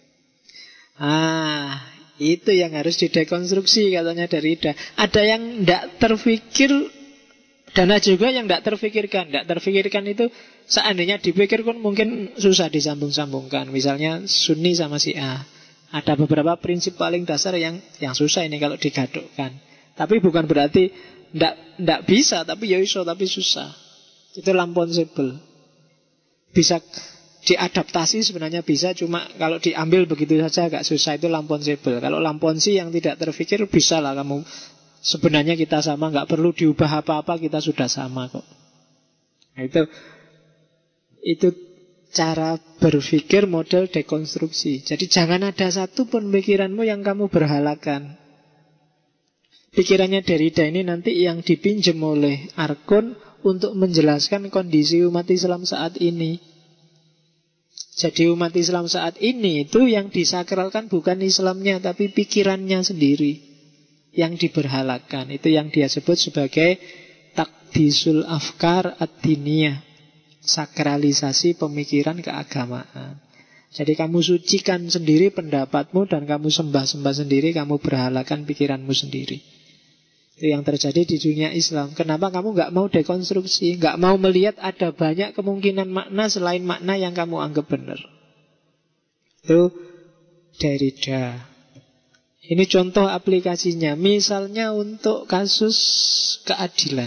Itu yang harus didekonstruksi katanya Derrida. Ada yang tidak terfikir Dan ada juga yang tidak terfikirkan. Tidak terfikirkan itu seandainya dipikir pun mungkin susah disambung-sambungkan. Misalnya Sunni sama Syiah. Ada beberapa prinsip paling dasar yang susah ini kalau digadukkan. Tapi bukan berarti tidak bisa, tapi ya iso, tapi susah. Itu lamponsable. Bisa diadaptasi sebenarnya bisa, cuma kalau diambil begitu saja agak susah. Itu lamponsable. Kalau lamponsi yang tidak terfikir, bisa lah kamu. Sebenarnya kita sama, nggak perlu diubah apa-apa, kita sudah sama kok. Nah, itu cara berpikir model dekonstruksi. Jadi jangan ada satu pun pikiranmu yang kamu berhalakan. Pikirannya Derrida ini nanti yang dipinjam oleh Arkun untuk menjelaskan kondisi umat Islam saat ini. Jadi umat Islam saat ini itu yang disakralkan bukan Islamnya, tapi pikirannya sendiri yang diberhalakan. Itu yang dia sebut sebagai takdisul afkar ad-diniyah, sakralisasi pemikiran keagamaan. Jadi kamu sucikan sendiri pendapatmu dan kamu sembah-sembah sendiri, kamu berhalakan pikiranmu sendiri. Itu yang terjadi di dunia Islam. Kenapa kamu nggak mau dekonstruksi, nggak mau melihat ada banyak kemungkinan makna selain makna yang kamu anggap benar? Itu Derrida. Ini contoh aplikasinya. Misalnya untuk kasus keadilan,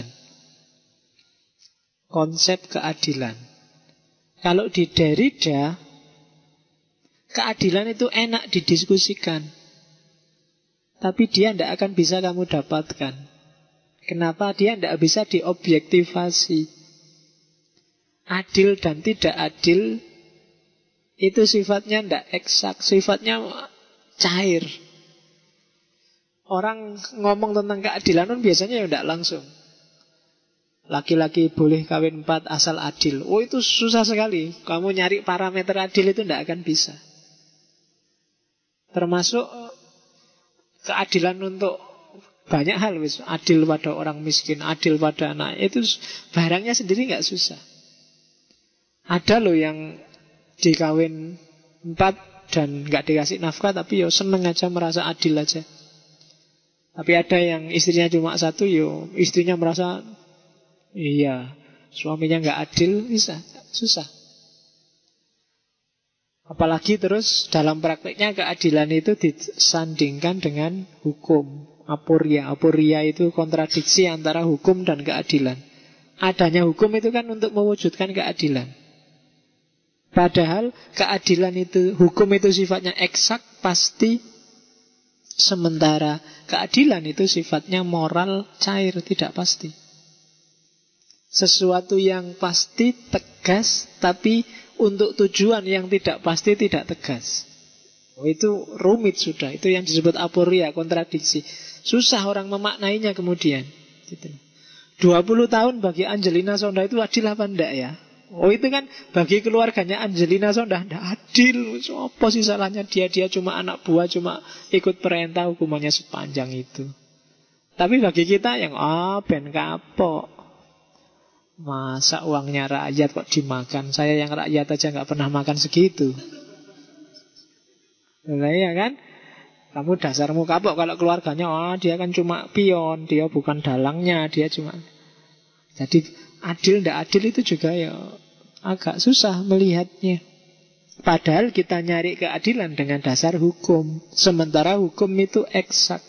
konsep keadilan. Kalau di Derrida, keadilan itu enak didiskusikan, tapi dia tidak akan bisa kamu dapatkan. Kenapa? Dia tidak bisa diobjektivasi. Adil dan tidak adil itu sifatnya tidak eksak, sifatnya cair. Orang ngomong tentang keadilan pun biasanya ya tidak langsung. Laki-laki boleh kawin 4 asal adil. Oh, itu susah sekali. Kamu nyari parameter adil itu tidak akan bisa. Termasuk keadilan untuk banyak hal. Adil pada orang miskin, adil pada anak. Itu barangnya sendiri nggak susah. Ada loh yang dikawin 4 dan nggak dikasih nafkah, tapi yo seneng aja, merasa adil aja. Tapi ada yang istrinya cuma 1, yo istrinya merasa iya, suaminya nggak adil, bisa, susah. Apalagi terus dalam prakteknya keadilan itu disandingkan dengan hukum, aporia. Aporia itu kontradiksi antara hukum dan keadilan. Adanya hukum itu kan untuk mewujudkan keadilan. Padahal keadilan itu, hukum itu sifatnya eksak, pasti. Sementara keadilan itu sifatnya moral, cair, tidak pasti. Sesuatu yang pasti, tegas, tapi untuk tujuan yang tidak pasti, tidak tegas. Oh, itu rumit sudah. Itu yang disebut aporia, kontradiksi. Susah orang memaknainya kemudian. 20 tahun bagi Angelina Sonda itu adil apa enggak ya? Oh, itu kan bagi keluarganya Angelina Sonda tidak adil. Apa sih salahnya dia cuma anak buah, cuma ikut perintah, hukumannya sepanjang itu. Tapi bagi kita yang ben kapok, masa uangnya rakyat kok dimakan? Saya yang rakyat aja nggak pernah makan segitu. Nah, iya kan? Kamu dasarmu kapok kalau keluarganya dia kan cuma pion, dia bukan dalangnya, dia cuma. Jadi adil ndak adil itu juga ya agak susah melihatnya. Padahal kita nyari keadilan dengan dasar hukum. Sementara hukum itu eksak.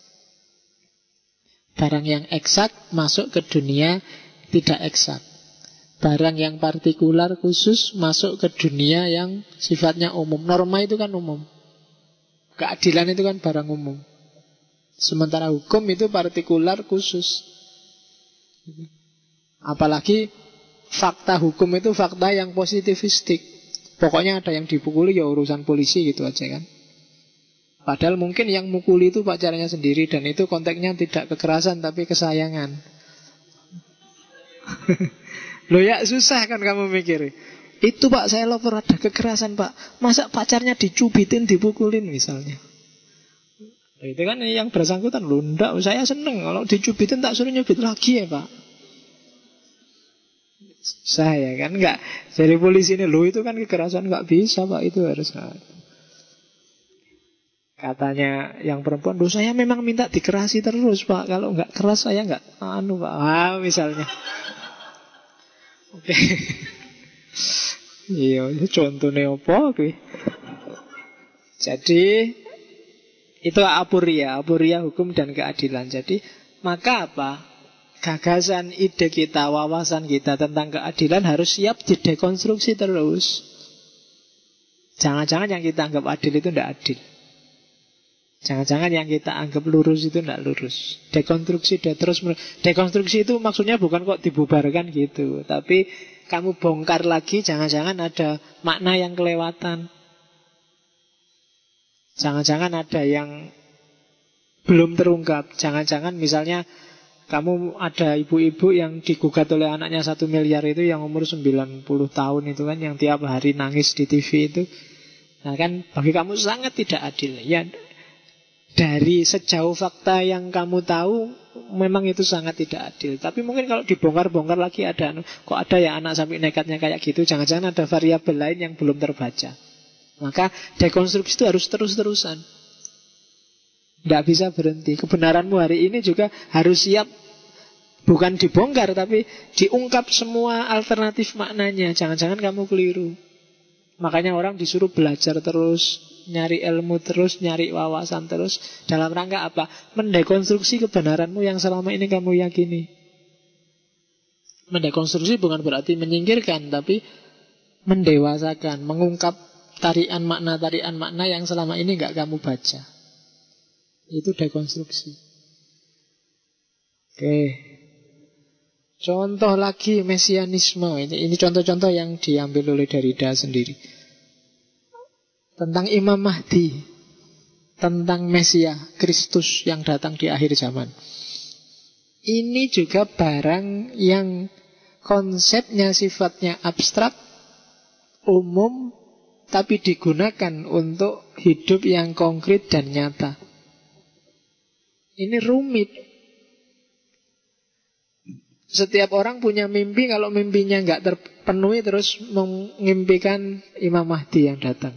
Barang yang eksak masuk ke dunia tidak eksak. Barang yang partikular khusus masuk ke dunia yang sifatnya umum. Norma itu kan umum. Keadilan itu kan barang umum. Sementara hukum itu partikular khusus. Apalagi fakta hukum itu fakta yang positivistik. Pokoknya ada yang dipukuli ya urusan polisi gitu aja kan. Padahal mungkin yang mukuli itu pacarnya sendiri, dan itu konteksnya tidak kekerasan tapi kesayangan. Loh ya, susah kan kamu mikir. Itu Pak, saya lapor ada kekerasan Pak. Masa pacarnya dicubitin, dipukulin misalnya. Nah, itu kan yang bersangkutan. Loh enggak, saya seneng kalau dicubitin tak suruh nyubit lagi ya Pak. Saya kan enggak. Jadi polisi ini, loh itu kan kekerasan, enggak bisa Pak, itu harus. Katanya yang perempuan, "Duh, saya memang minta dikerasi terus, Pak. Kalau nggak keras saya nggak Pak." Misalnya. Oke. Iya, contohnya apa kuwi? Jadi itu apuria hukum dan keadilan. Jadi maka apa? Gagasan, ide kita, wawasan kita tentang keadilan harus siap didekonstruksi terus. Jangan-jangan yang kita anggap adil itu tidak adil. Jangan-jangan yang kita anggap lurus itu tidak lurus. Dekonstruksi dekonstruksi itu maksudnya bukan kok dibubarkan gitu, tapi kamu bongkar lagi, jangan-jangan ada makna yang kelewatan. Jangan-jangan ada yang belum terungkap. Jangan-jangan misalnya kamu ada ibu-ibu yang digugat oleh anaknya 1 miliar itu, yang umur 90 tahun itu kan, yang tiap hari nangis di TV itu. Nah kan bagi kamu sangat tidak adil. Ya, dari sejauh fakta yang kamu tahu memang itu sangat tidak adil. Tapi mungkin kalau dibongkar-bongkar lagi ada, kok ada ya anak sampai nekatnya kayak gitu. Jangan-jangan ada variabel lain yang belum terbaca. Maka dekonstruksi itu harus terus-terusan. Tidak bisa berhenti. Kebenaranmu hari ini juga harus siap, bukan dibongkar, tapi diungkap semua alternatif maknanya. Jangan-jangan kamu keliru. Makanya orang disuruh belajar terus, nyari ilmu terus, nyari wawasan terus. Dalam rangka apa? Mendekonstruksi kebenaranmu yang selama ini kamu yakini. Mendekonstruksi bukan berarti menyingkirkan, tapi mendewasakan, mengungkap tarian makna yang selama ini nggak kamu baca. Itu dekonstruksi. Oke. Contoh lagi mesianisme. Ini contoh-contoh yang diambil oleh Derrida sendiri. Tentang Imam Mahdi, tentang Mesia, Kristus yang datang di akhir zaman. Ini juga barang yang konsepnya sifatnya abstrak, umum, tapi digunakan untuk hidup yang konkret dan nyata. Ini rumit. Setiap orang punya mimpi, kalau mimpinya nggak terpenuhi terus mengimpikan Imam Mahdi yang datang.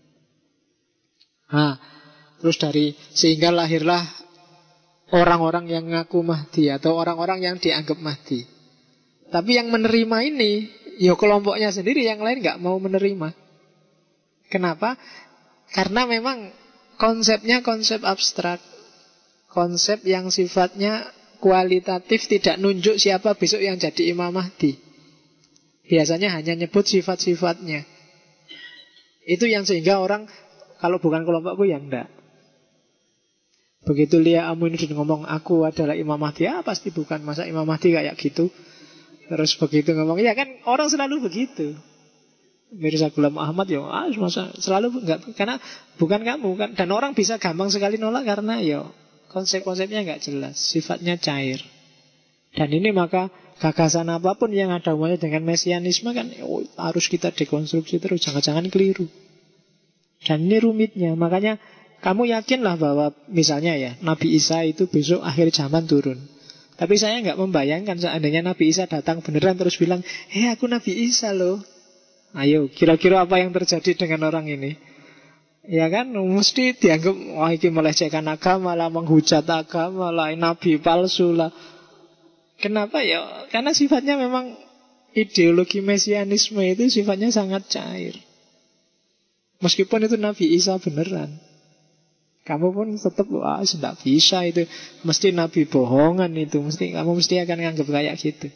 Terus sehingga lahirlah orang-orang yang ngaku Mahdi atau orang-orang yang dianggap Mahdi. Tapi yang menerima ini, ya kelompoknya sendiri, yang lain nggak mau menerima. Kenapa? Karena memang konsepnya konsep abstrak, konsep yang sifatnya kualitatif, tidak nunjuk siapa besok yang jadi Imam Mahdi. Biasanya hanya nyebut sifat-sifatnya. Itu yang sehingga orang, kalau bukan kelompokku ya enggak. Begitu Lia Aminuddin ngomong aku adalah Imam Mahdi, pasti bukan, masa Imam Mahdi kayak gitu. Terus begitu ngomong, ya kan orang selalu begitu. Mirza Ghulam Ahmad ya masa selalu enggak, karena bukan kamu kan. Dan orang bisa gampang sekali nolak karena ya konsep-konsepnya nggak jelas, sifatnya cair. Dan ini maka gagasan apapun yang ada hubungannya dengan mesianisme kan harus kita dekonstruksi terus, jangan-jangan keliru. Dan ini rumitnya. Makanya kamu yakinlah bahwa misalnya ya Nabi Isa itu besok akhir zaman turun. Tapi saya nggak membayangkan seandainya Nabi Isa datang beneran terus bilang, aku Nabi Isa loh. Ayo, kira-kira apa yang terjadi dengan orang ini? Ya kan, mesti dianggap wah ini melecehkan agama lah, menghujat agama lah, nabi palsu lah. Kenapa ya? Karena sifatnya memang ideologi mesianisme itu sifatnya sangat cair. Meskipun itu Nabi Isa beneran, kamu pun tetap tidak bisa itu, mesti nabi bohongan itu, kamu mesti akan nganggap kayak gitu.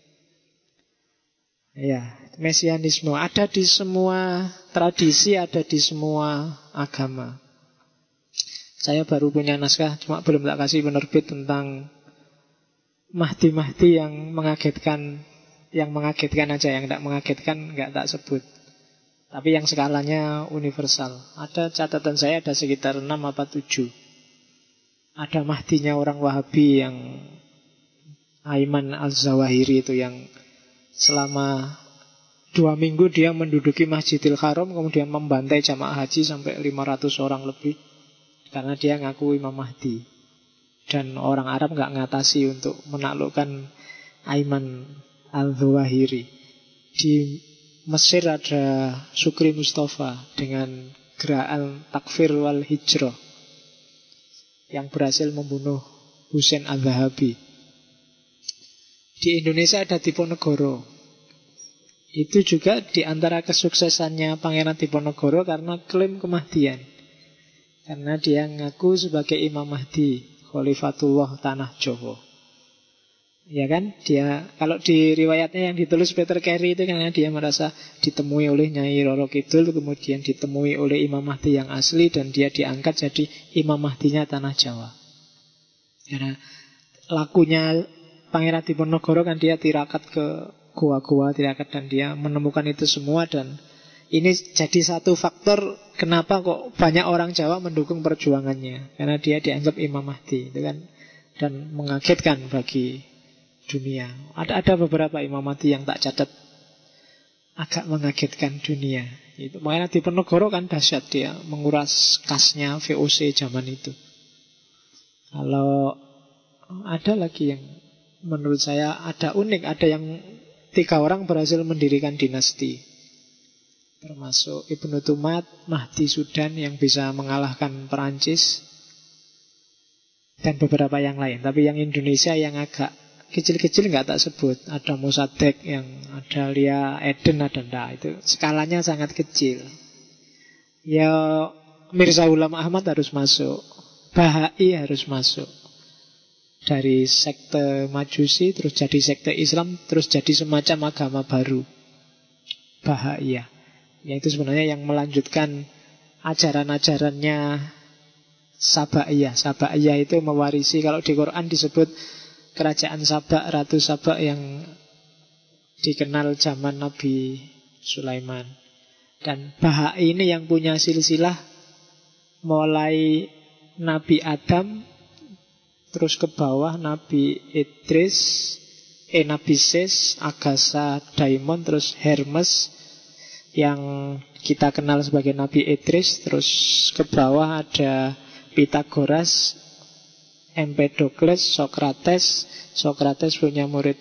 Ya, mesianisme ada di semua tradisi, ada di semua agama. Saya baru punya naskah, cuma belum tak kasih penerbit, tentang Mahdi-Mahdi yang mengagetkan. Yang mengagetkan aja, yang tidak mengagetkan nggak tak sebut. Tapi yang skalanya universal. Ada catatan saya ada sekitar 6 apa 7. Ada Mahdinya orang Wahabi yang Ayman Al-Zawahiri itu, yang selama 2 minggu dia menduduki Masjidil Haram, kemudian membantai jamaah haji sampai 500 orang lebih, karena dia ngaku Imam Mahdi. Dan orang Arab nggak ngatasi untuk menaklukkan Ayman Al-Zawahiri. Di Mesir ada Sukri Mustafa dengan gerakan takfir wal hijrah. yang berhasil membunuh Husain Al-Zahabi. Di Indonesia ada Diponegoro. Itu juga di antara kesuksesannya Pangeran Diponegoro karena klaim kemahdian. Karena dia ngaku sebagai Imam Mahdi, Khalifatullah Tanah Jawa. Ya kan? Dia kalau di riwayatnya yang ditulis Peter Carey itu karena dia merasa ditemui oleh Nyai Roro Kidul, kemudian ditemui oleh Imam Mahdi yang asli dan dia diangkat jadi Imam Mahdinya Tanah Jawa. Karena lakunya Pangeran Diponegoro kan dia tirakat ke gua-gua, tirakat, dan dia menemukan itu semua. Dan ini jadi satu faktor kenapa kok banyak orang Jawa mendukung perjuangannya, karena dia dianggap Imam Mahdi itu kan, dan mengagetkan bagi dunia. Ada beberapa Imam Mahdi yang tak catat agak mengagetkan dunia. Itu makanya Diponegoro kan dahsyat, dia menguras kasnya VOC zaman itu. Kalau ada lagi yang menurut saya ada unik, ada yang 3 orang berhasil mendirikan dinasti, termasuk Ibnu Tumat, Mahdi Sudan yang bisa mengalahkan Perancis, dan beberapa yang lain. Tapi yang Indonesia yang agak kecil-kecil nggak tak sebut. Ada Mossadegh, yang ada Lia Eden, ada ndak. Itu skalanya sangat kecil. Ya Mirza Ghulam Ahmad harus masuk, Bahai harus masuk. Dari sekte Majusi terus jadi sekte Islam, terus jadi semacam agama baru, Bahaiyah. Yaitu sebenarnya yang melanjutkan ajaran-ajarannya Sabaiyah. Sabaiyah itu mewarisi, kalau di Quran disebut kerajaan Sabak, Ratu Sabak yang dikenal zaman Nabi Sulaiman. Dan Bahai ini yang punya silsilah mulai Nabi Adam, terus ke bawah Nabi Idris, Nabi Ses, Agatha, Daimon, terus Hermes yang kita kenal sebagai Nabi Idris. Terus ke bawah ada Pythagoras, Empedokles, Sokrates. Sokrates punya murid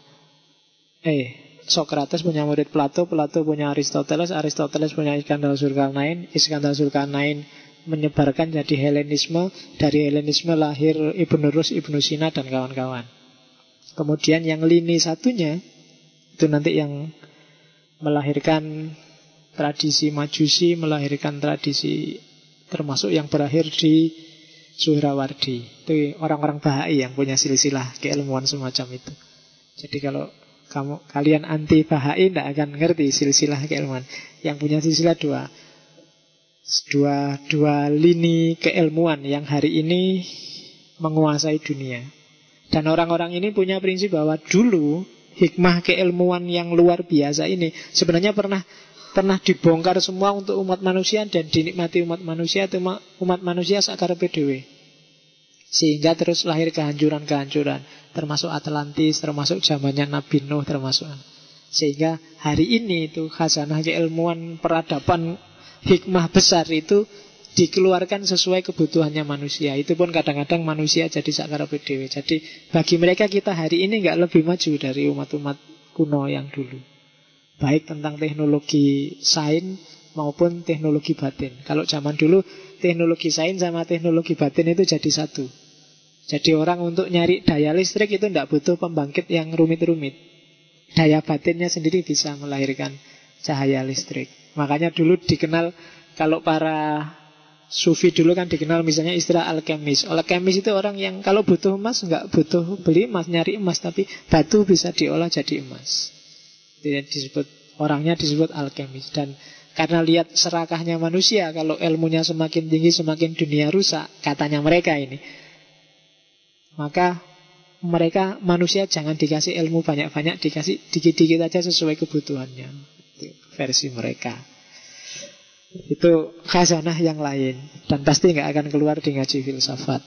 Sokrates punya murid Plato, Plato punya Aristoteles, Aristoteles punya Iskandar Zulkarnain, Iskandar Zulkarnain menyebarkan jadi Helenisme. Dari Helenisme lahir Ibnu Rus, Ibnu Sina, dan kawan-kawan. Kemudian yang lini satunya itu nanti yang melahirkan tradisi Majusi, melahirkan tradisi termasuk yang berakhir di Suhrawardi. Itu orang-orang Bahai yang punya silsilah keilmuan semacam itu. Jadi kalau kalian anti Bahai tidak akan ngerti silsilah keilmuan. Yang punya silsilah dua lini keilmuan yang hari ini menguasai dunia. Dan orang-orang ini punya prinsip bahwa dulu hikmah keilmuan yang luar biasa ini sebenarnya pernah dibongkar semua untuk umat manusia dan dinikmati umat manusia, itu umat manusia sakarepe dhewe. Sehingga terus lahir kehancuran-kehancuran, termasuk Atlantis, termasuk zamannya Nabi Nuh, termasuk. Sehingga hari ini itu khazanah keilmuan peradaban hikmah besar itu dikeluarkan sesuai kebutuhannya manusia. Itu pun kadang-kadang manusia jadi sakarepe dhewe. Jadi bagi mereka kita hari ini nggak lebih maju dari umat-umat kuno yang dulu, baik tentang teknologi sains maupun teknologi batin. Kalau zaman dulu teknologi sains sama teknologi batin itu jadi satu. Jadi orang untuk nyari daya listrik itu tidak butuh pembangkit yang rumit-rumit. Daya batinnya sendiri bisa melahirkan cahaya listrik. Makanya dulu dikenal, kalau para sufi dulu kan dikenal misalnya istilah alkemis. Alkemis itu orang yang kalau butuh emas nggak butuh beli emas, nyari emas, tapi batu bisa diolah jadi emas. Orangnya disebut alkemis. Dan karena lihat serakahnya manusia, kalau ilmunya semakin tinggi semakin dunia rusak, katanya mereka ini, maka mereka manusia jangan dikasih ilmu banyak-banyak, dikasih dikit-dikit aja sesuai kebutuhannya. Itu versi mereka. Itu khazanah yang lain, dan pasti nggak akan keluar di ngaji filsafat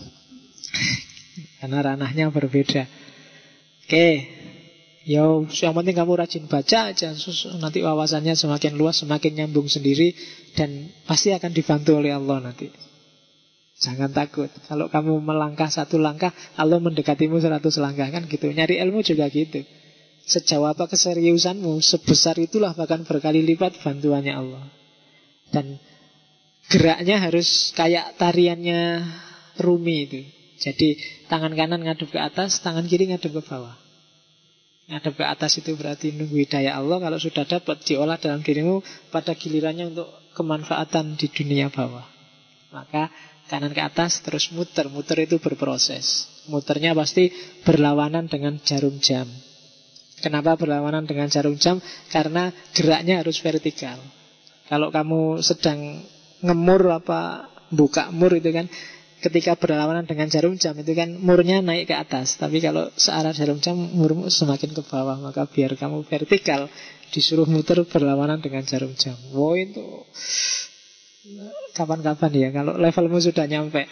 karena ranahnya berbeda. Oke. Yo, yang penting kamu rajin baca aja, nanti wawasannya semakin luas, semakin nyambung sendiri, dan pasti akan dibantu oleh Allah nanti. Jangan takut. Kalau kamu melangkah 1 langkah, Allah mendekatimu 100 langkah, kan gitu. Nyari ilmu juga gitu. Sejauh apa keseriusanmu, sebesar itulah bahkan berkali lipat bantuannya Allah. Dan geraknya harus kayak tariannya Rumi itu. Jadi tangan kanan ngadep ke atas, tangan kiri ngadep ke bawah. Ngadep ke atas itu berarti nunggu hidayah Allah. Kalau sudah dapat, diolah dalam dirimu pada gilirannya untuk kemanfaatan di dunia bawah. Maka kanan ke atas terus muter. Muter itu berproses. Muternya pasti berlawanan dengan jarum jam. Kenapa berlawanan dengan jarum jam? Karena geraknya harus vertikal. Kalau kamu sedang ngemur apa buka mur itu kan, ketika berlawanan dengan jarum jam itu kan murnya naik ke atas. Tapi kalau searah jarum jam, murmu semakin ke bawah. Maka biar kamu vertikal, disuruh muter berlawanan dengan jarum jam. Wow, itu kapan-kapan ya kalau levelmu sudah nyampe.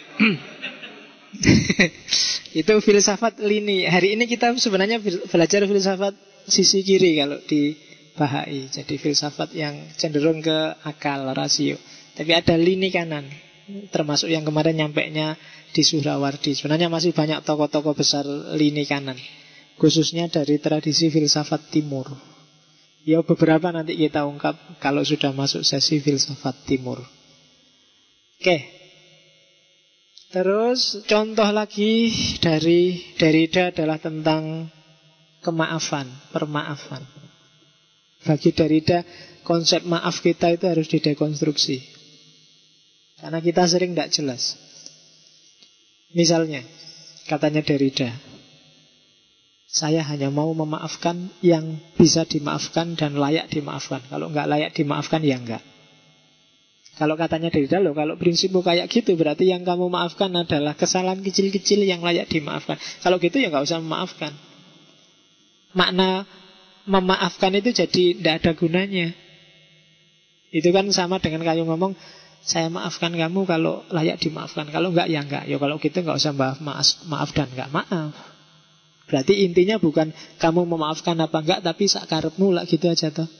Itu filsafat lini. Hari ini kita sebenarnya belajar filsafat sisi kiri kalau di Bahai. Jadi filsafat yang cenderung ke akal, rasio. Tapi ada lini kanan, termasuk yang kemarin nyampainya di Suhrawardi. Sebenarnya masih banyak tokoh-tokoh besar lini kanan, khususnya dari tradisi filsafat timur. Ya beberapa nanti kita ungkap kalau sudah masuk sesi filsafat timur. Oke. Terus contoh lagi dari Derrida adalah tentang kemaafan, permaafan. Bagi Derrida, konsep maaf kita itu harus didekonstruksi. Karena kita sering tidak jelas. Misalnya, katanya Derrida, saya hanya mau memaafkan yang bisa dimaafkan dan layak dimaafkan. Kalau nggak layak dimaafkan, ya enggak. Kalau katanya Derrida, loh, kalau prinsipmu kayak gitu, berarti yang kamu maafkan adalah kesalahan kecil-kecil yang layak dimaafkan. Kalau gitu ya nggak usah memaafkan. Makna memaafkan itu jadi tidak ada gunanya. Itu kan sama dengan kayu ngomong, saya maafkan kamu kalau layak dimaafkan. Kalau enggak, ya enggak. Ya kalau gitu enggak usah maaf dan enggak maaf. Berarti intinya bukan kamu memaafkan apa enggak, tapi sakarepmu lah gitu aja toh.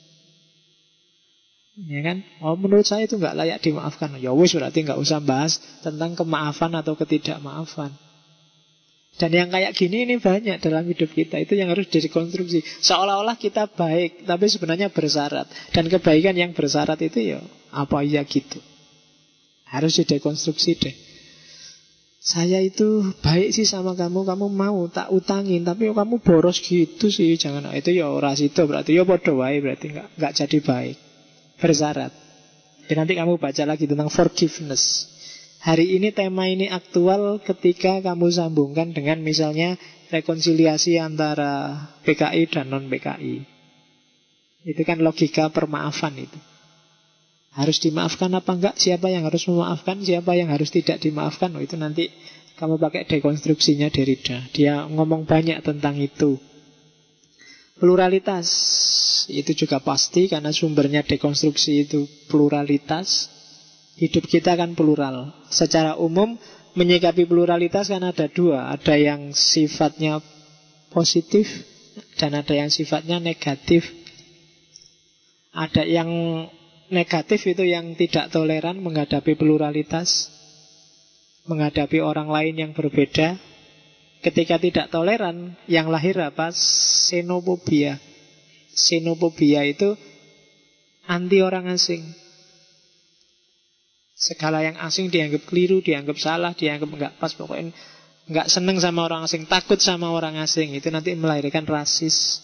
Ya kan? Oh, menurut saya itu enggak layak dimaafkan. Ya wis, berarti enggak usah bahas tentang kemaafan atau ketidakmaafan. Dan yang kayak gini ini banyak dalam hidup kita. Itu yang harus direkonstruksi. Seolah-olah kita baik, tapi sebenarnya bersyarat. Dan kebaikan yang bersyarat itu ya apa ya gitu. Harus didekonstruksi deh. Saya itu baik sih sama kamu, kamu mau tak utangin, tapi kamu boros gitu sih. Jangan, itu ya ora sido, berarti ya podo wae, berarti enggak jadi baik. Bersyarat. Dan nanti kamu baca lagi tentang forgiveness. Hari ini tema ini aktual ketika kamu sambungkan dengan misalnya rekonsiliasi antara PKI dan non-PKI. Itu kan logika permaafan itu. Harus dimaafkan apa enggak? Siapa yang harus memaafkan? Siapa yang harus tidak dimaafkan? Oh, itu nanti kamu pakai dekonstruksinya Derrida. Dia ngomong banyak tentang itu. Pluralitas itu juga pasti karena sumbernya dekonstruksi itu pluralitas. Hidup kita kan plural. Secara umum menyikapi pluralitas kan ada dua. Ada yang sifatnya positif dan ada yang sifatnya negatif. Ada yang negatif itu yang tidak toleran menghadapi pluralitas, menghadapi orang lain yang berbeda. Ketika tidak toleran, yang lahir apa? Xenofobia. Xenofobia itu anti orang asing. Segala yang asing dianggap keliru, dianggap salah, dianggap enggak pas. Pokoknya enggak seneng sama orang asing, takut sama orang asing. Itu nanti melahirkan rasis.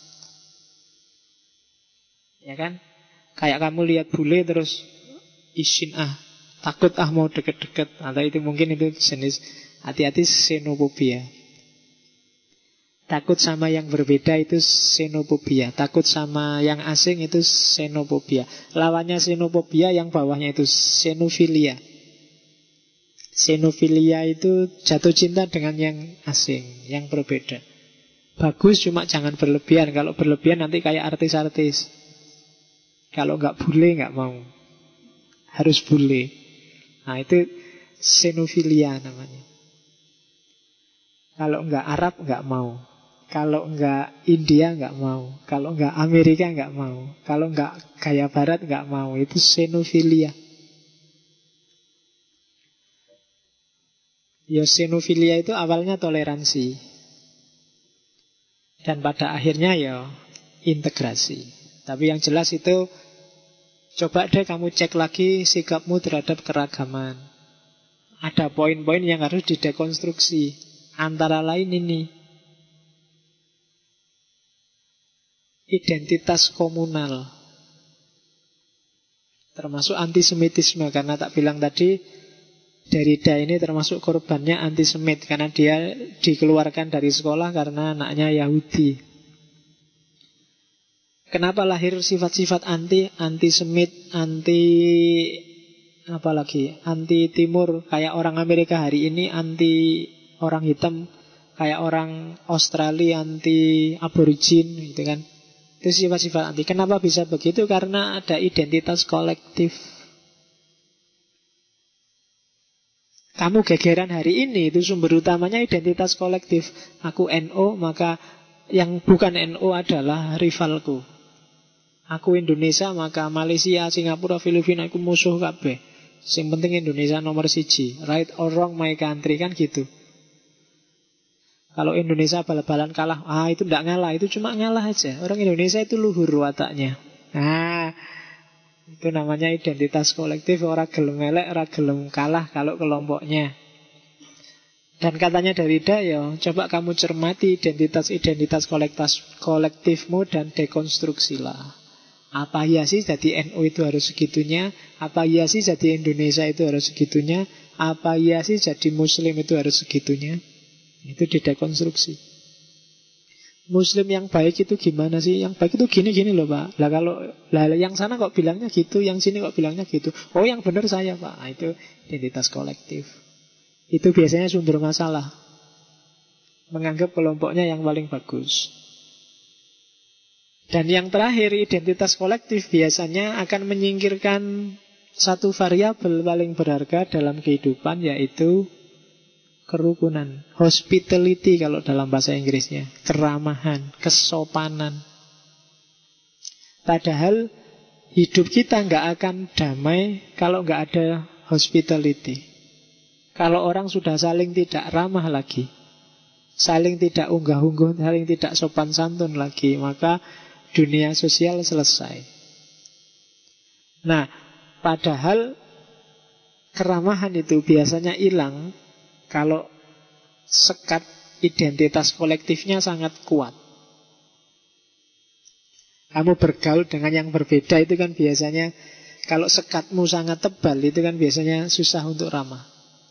Ya kan? Kayak kamu lihat bule terus izin takut mau deket-deket. Atau itu mungkin itu jenis hati-hati xenofobia. Takut sama yang berbeda itu xenofobia. Takut sama yang asing itu xenofobia. Lawannya xenofobia yang bawahnya itu xenofilia. Xenofilia itu jatuh cinta dengan yang asing, yang berbeda. Bagus, cuma jangan berlebihan. Kalau berlebihan nanti kayak artis-artis. Kalau nggak bule nggak mau. Harus bule. Nah itu xenofilia namanya. Kalau nggak Arab nggak mau. Kalau nggak India nggak mau. Kalau nggak Amerika nggak mau. Kalau nggak gaya Barat nggak mau. Itu xenofilia. Ya xenofilia itu awalnya toleransi. Dan pada akhirnya ya integrasi. Tapi yang jelas itu coba deh kamu cek lagi sikapmu terhadap keragaman. Ada poin-poin yang harus didekonstruksi. Antara lain ini, identitas komunal, termasuk antisemitisme. Karena tak bilang tadi, Derrida ini termasuk korbannya antisemit, karena dia dikeluarkan dari sekolah karena anaknya Yahudi. Kenapa lahir sifat-sifat antisemit, anti timur, kayak orang Amerika hari ini anti orang hitam, kayak orang Australia anti aborigin, gitu kan. Itu sifat-sifat anti. Kenapa bisa begitu? Karena ada identitas kolektif. Kamu gegeran hari ini, itu sumber utamanya identitas kolektif. Aku NO, maka yang bukan NO adalah rivalku. Aku Indonesia, maka Malaysia, Singapura, Filipina aku musuh kabeh. Yang penting Indonesia nomor 1. Right or wrong my country, kan gitu. Kalau Indonesia bal-balan kalah, itu tidak ngalah, itu cuma ngalah aja. Orang Indonesia itu luhur wataknya. Itu namanya identitas kolektif. Orang gelem elek, orang gelem kalah kalau kelompoknya. Dan katanya Derrida, coba kamu cermati identitas kolektifmu dan dekonstruksilah. Apa iya sih jadi NU itu harus segitunya? Apa iya sih jadi Indonesia itu harus segitunya? Apa iya sih jadi Muslim itu harus segitunya? Itu didekonstruksi. Muslim yang baik itu gimana sih? Yang baik itu gini-gini loh Pak. Kalau yang sana kok bilangnya gitu, yang sini kok bilangnya gitu. Oh yang benar saya Pak. Itu identitas kolektif. Itu biasanya sumber masalah. Menganggap kelompoknya yang paling bagus. Dan yang terakhir, identitas kolektif biasanya akan menyingkirkan satu variabel paling berharga dalam kehidupan, yaitu kerukunan. Hospitality kalau dalam bahasa Inggrisnya. Keramahan, kesopanan. Padahal hidup kita nggak akan damai kalau nggak ada hospitality. Kalau orang sudah saling tidak ramah lagi, saling tidak unggah-ungguh, saling tidak sopan santun lagi, maka dunia sosial selesai. Nah, padahal keramahan itu biasanya hilang kalau sekat identitas kolektifnya sangat kuat. Kamu bergaul dengan yang berbeda itu kan biasanya, kalau sekatmu sangat tebal itu kan biasanya susah untuk ramah.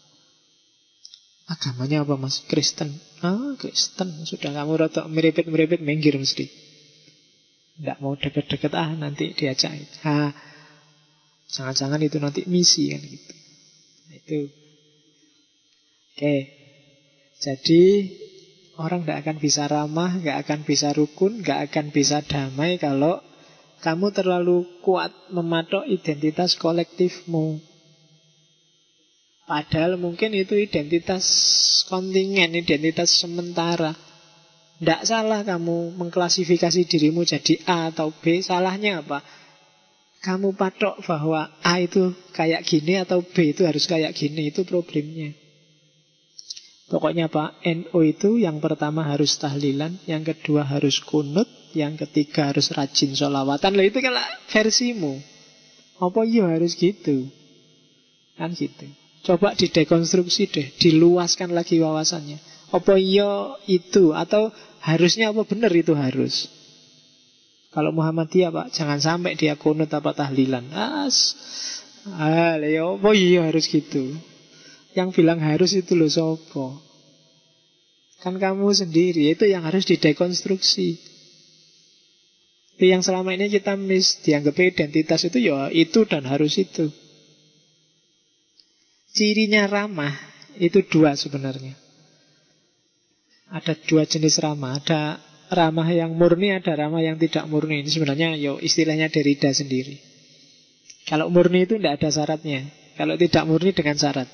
Agamanya apa mas? Kristen. Kristen. Sudah kamu rotok meripit-meripit minggir mesti. Tidak mau deket-deket, nanti diajak. Jangan-jangan itu nanti misi kan gitu. Itu. Oke. Jadi orang tidak akan bisa ramah, tidak akan bisa rukun, tidak akan bisa damai kalau kamu terlalu kuat mematok identitas kolektifmu. Padahal mungkin itu identitas kontingen, identitas sementara. Tidak salah kamu mengklasifikasi dirimu jadi A atau B. Salahnya apa? Kamu patok bahwa A itu kayak gini atau B itu harus kayak gini. Itu problemnya. Pokoknya Pak, NU itu yang pertama harus tahlilan, yang kedua harus kunut, yang ketiga harus rajin sholawatan. Lah itu kan versimu. Apa iya harus gitu? Kan gitu. Coba didekonstruksi deh, diluaskan lagi wawasannya. Apa iya itu? Atau harusnya apa benar itu harus? Kalau Muhammadiyah Pak, jangan sampai dia kunut apa tahlilan. Apa iya harus gitu? Yang bilang harus itu loh sopo? Kan kamu sendiri. Itu yang harus didekonstruksi. Itu yang selama ini kita dianggap identitas itu ya itu dan harus itu. Cirinya ramah itu dua sebenarnya. Ada dua jenis ramah. Ada ramah yang murni, ada ramah yang tidak murni. Ini sebenarnya istilahnya Derrida sendiri. Kalau murni itu tidak ada syaratnya. Kalau tidak murni dengan syarat.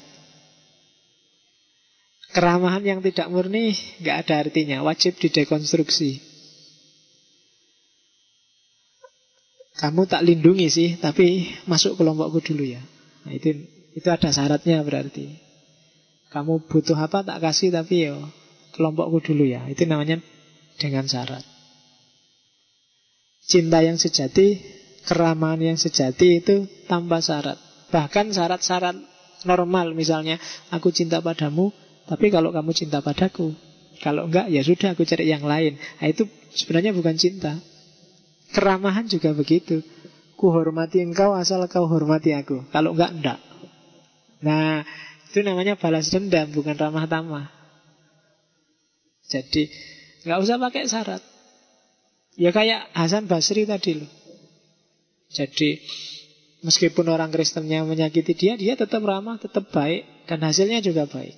Keramahan yang tidak murni nggak ada artinya. Wajib didekonstruksi. Kamu tak lindungi sih, tapi masuk kelompokku dulu ya. Nah, itu ada syaratnya berarti. Kamu butuh apa tak kasih, tapi kelompokku dulu ya. Itu namanya dengan syarat. Cinta yang sejati, keramahan yang sejati itu tanpa syarat. Bahkan syarat-syarat normal misalnya, aku cinta padamu, tapi kalau kamu cinta padaku, kalau enggak ya sudah aku cari yang lain. Nah, itu sebenarnya bukan cinta. Keramahan juga begitu. Ku hormati engkau asal kau hormati aku. Kalau enggak. Nah, itu namanya balas dendam, bukan ramah tamah. Jadi enggak usah pakai syarat. Ya kayak Hasan Basri tadi loh. Jadi meskipun orang Kristennya menyakiti dia, dia tetap ramah, tetap baik, dan hasilnya juga baik.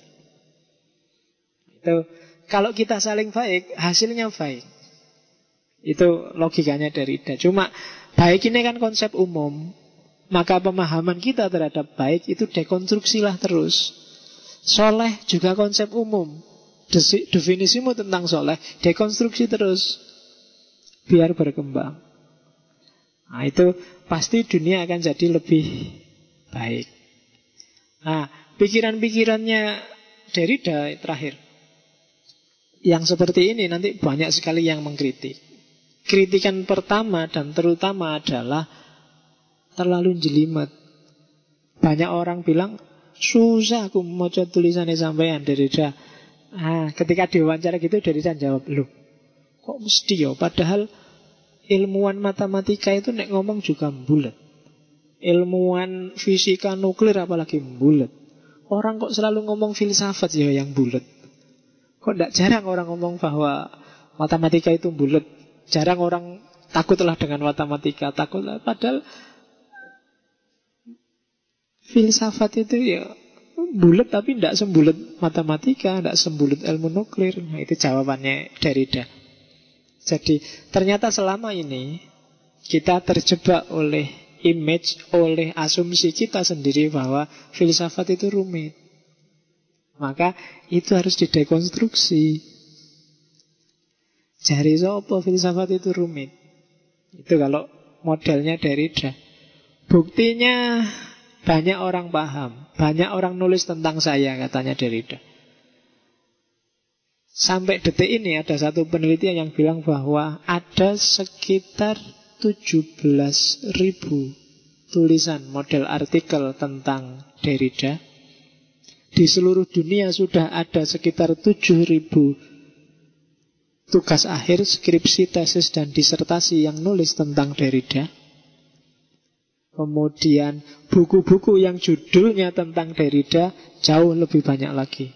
Itu kalau kita saling baik, hasilnya baik. Itu logikanya Derrida. Cuma baik ini kan konsep umum, maka pemahaman kita terhadap baik itu dekonstruksilah terus. Soleh juga konsep umum. Definisimu tentang soleh, dekonstruksi terus, biar berkembang. Nah, itu pasti dunia akan jadi lebih baik. Nah, pikiran-pikirannya Derrida terakhir, yang seperti ini nanti banyak sekali yang mengkritik. Kritikan pertama dan terutama adalah terlalu jelimet. Banyak orang bilang, susah aku mau tulisannya sampean Derrida. Ketika diwawancara gitu Derrida jawab, loh kok mesti ya? Padahal ilmuwan matematika itu nek ngomong juga bulet. Ilmuwan fisika nuklir apalagi bulet. Orang kok selalu ngomong filsafat ya yang bulet. Kok tidak jarang orang ngomong bahwa matematika itu bulet. Jarang orang takutlah dengan matematika, takutlah. Padahal filsafat itu ya bulet, tapi tidak sembulet matematika, tidak sembulet ilmu nuklir. Nah, itu jawabannya Derrida. Jadi ternyata selama ini kita terjebak oleh image, oleh asumsi kita sendiri bahwa filsafat itu rumit. Maka itu harus didekonstruksi. Jari sopo filsafat itu rumit. Itu kalau modelnya Derrida. Buktinya banyak orang paham, banyak orang nulis tentang saya, katanya Derrida. Sampai detik ini ada satu penelitian yang bilang bahwa ada sekitar 17.000 tulisan model artikel tentang Derrida. Di seluruh dunia sudah ada sekitar 7.000 tugas akhir, skripsi, tesis, dan disertasi yang nulis tentang Derrida. Kemudian buku-buku yang judulnya tentang Derrida jauh lebih banyak lagi.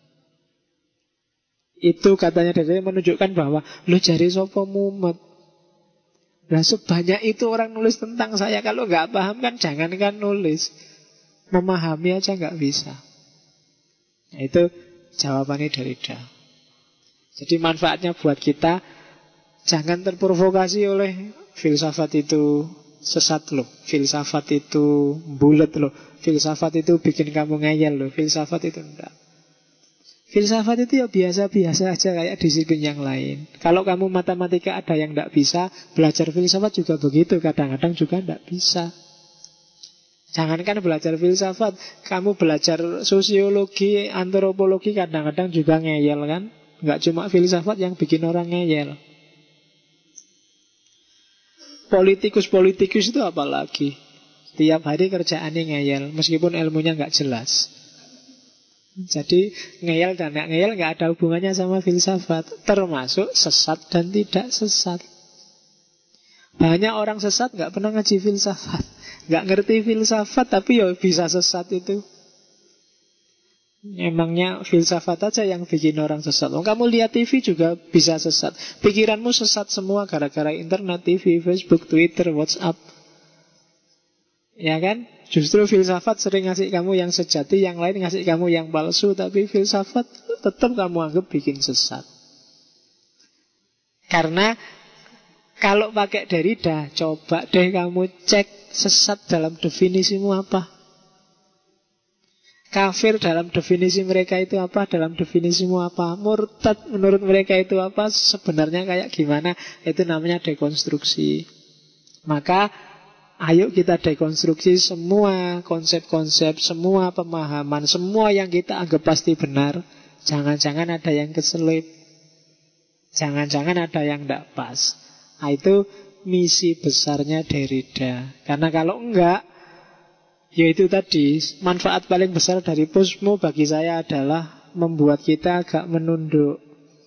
Itu katanya Derrida menunjukkan bahwa lo jari sopo mumet. Nah, sebanyak itu orang nulis tentang saya. Kalau nggak paham kan jangankan nulis, memahami aja nggak bisa. Nah, itu jawabannya Derrida. Jadi manfaatnya buat kita, jangan terprovokasi oleh filsafat itu sesat loh, filsafat itu bulet loh, filsafat itu bikin kamu ngeyel loh, filsafat itu enggak. Filsafat itu ya biasa-biasa aja kayak disiplin yang lain. Kalau kamu matematika ada yang enggak bisa, belajar filsafat juga begitu, kadang-kadang juga enggak bisa. Jangankan belajar filsafat, kamu belajar sosiologi, antropologi kadang-kadang juga ngeyel kan. Enggak cuma filsafat yang bikin orang ngeyel. Politikus-politikus itu apalagi, tiap hari kerjaannya ngeyel, meskipun ilmunya enggak jelas. Jadi ngeyel dan enggak ngeyel enggak ada hubungannya sama filsafat, termasuk sesat dan tidak sesat. Banyak orang sesat enggak pernah ngaji filsafat, enggak ngerti filsafat, tapi ya bisa sesat itu. Emangnya filsafat aja yang bikin orang sesat. Kamu lihat TV juga bisa sesat. Pikiranmu sesat semua gara-gara internet, TV, Facebook, Twitter, WhatsApp. Ya kan? Justru filsafat sering ngasih kamu yang sejati, yang lain ngasih kamu yang palsu. Tapi filsafat tetap kamu anggap bikin sesat. Karena kalau pakai Derrida, coba deh kamu cek sesat dalam definisimu apa. Kafir dalam definisi mereka itu apa? Dalam definisimu apa? Murtad menurut mereka itu apa? Sebenarnya kayak gimana? Itu namanya dekonstruksi. Maka ayo kita dekonstruksi semua konsep-konsep, semua pemahaman, semua yang kita anggap pasti benar. Jangan-jangan ada yang keselip, jangan-jangan ada yang tidak pas. Nah, itu misi besarnya Derrida. Karena kalau enggak, Yaitu tadi, manfaat paling besar dari Postmo bagi saya adalah membuat kita agak menunduk.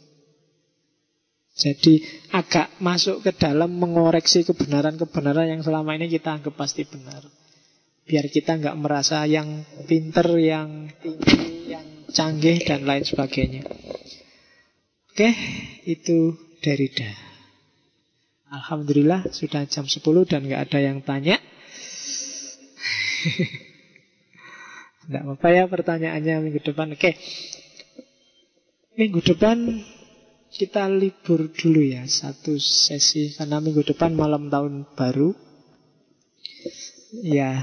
Jadi agak masuk ke dalam mengoreksi kebenaran-kebenaran yang selama ini kita anggap pasti benar. Biar kita nggak merasa yang pinter, yang tinggi, yang canggih, dan lain sebagainya. Oke, itu Derrida. Alhamdulillah sudah jam 10 dan nggak ada yang tanya. Tidak apa-apa ya pertanyaannya minggu depan. Oke, minggu depan kita libur dulu ya, satu sesi, karena minggu depan malam tahun baru. Ya,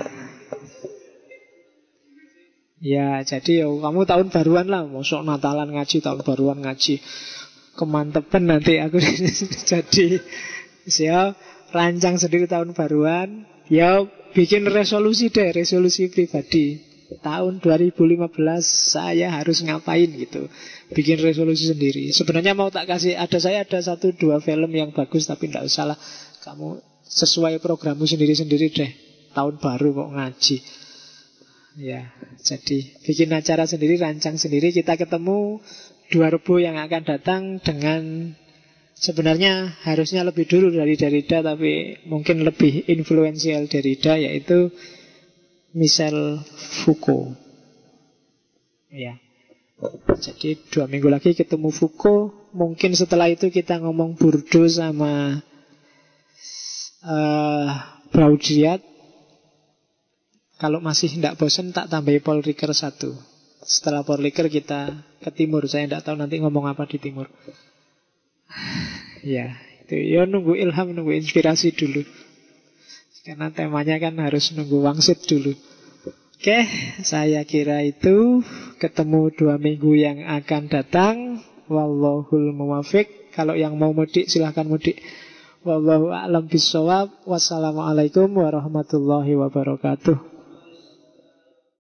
ya jadi kamu tahun baruan lah, mosok Natalan ngaji, tahun baruan ngaji, kemantepan nanti aku. Jadi ya rancang sendiri tahun baruan. Ya bikin resolusi deh, resolusi pribadi. Tahun 2015 saya harus ngapain gitu. Bikin resolusi sendiri. Sebenarnya mau tak kasih, saya ada 1-2 film yang bagus, tapi tidak usah lah. Kamu sesuai programmu sendiri-sendiri deh. Tahun baru kok ngaji. Ya, jadi bikin acara sendiri, rancang sendiri. Kita ketemu 2 Rebo yang akan datang dengan, sebenarnya harusnya lebih dulu dari Derrida, tapi mungkin lebih influensial Derrida, yaitu Michel Foucault. Ya. Jadi 2 minggu lagi ketemu Foucault. Mungkin setelah itu kita ngomong Bourdieu sama Baudrillard. Kalau masih tidak bosan, tak tambahi Paul Ricoeur 1. Setelah Paul Ricoeur kita ke timur. Saya tidak tahu nanti ngomong apa di timur. Ya, itu ya, nunggu ilham, nunggu inspirasi dulu. Karena temanya kan harus nunggu wangsit dulu. Oke, saya kira itu. Ketemu 2 minggu yang akan datang. Wallahul muwafiq. Kalau yang mau mudik silahkan mudik. Wallahu a'lam bishawab. Wassalamualaikum warahmatullahi wabarakatuh.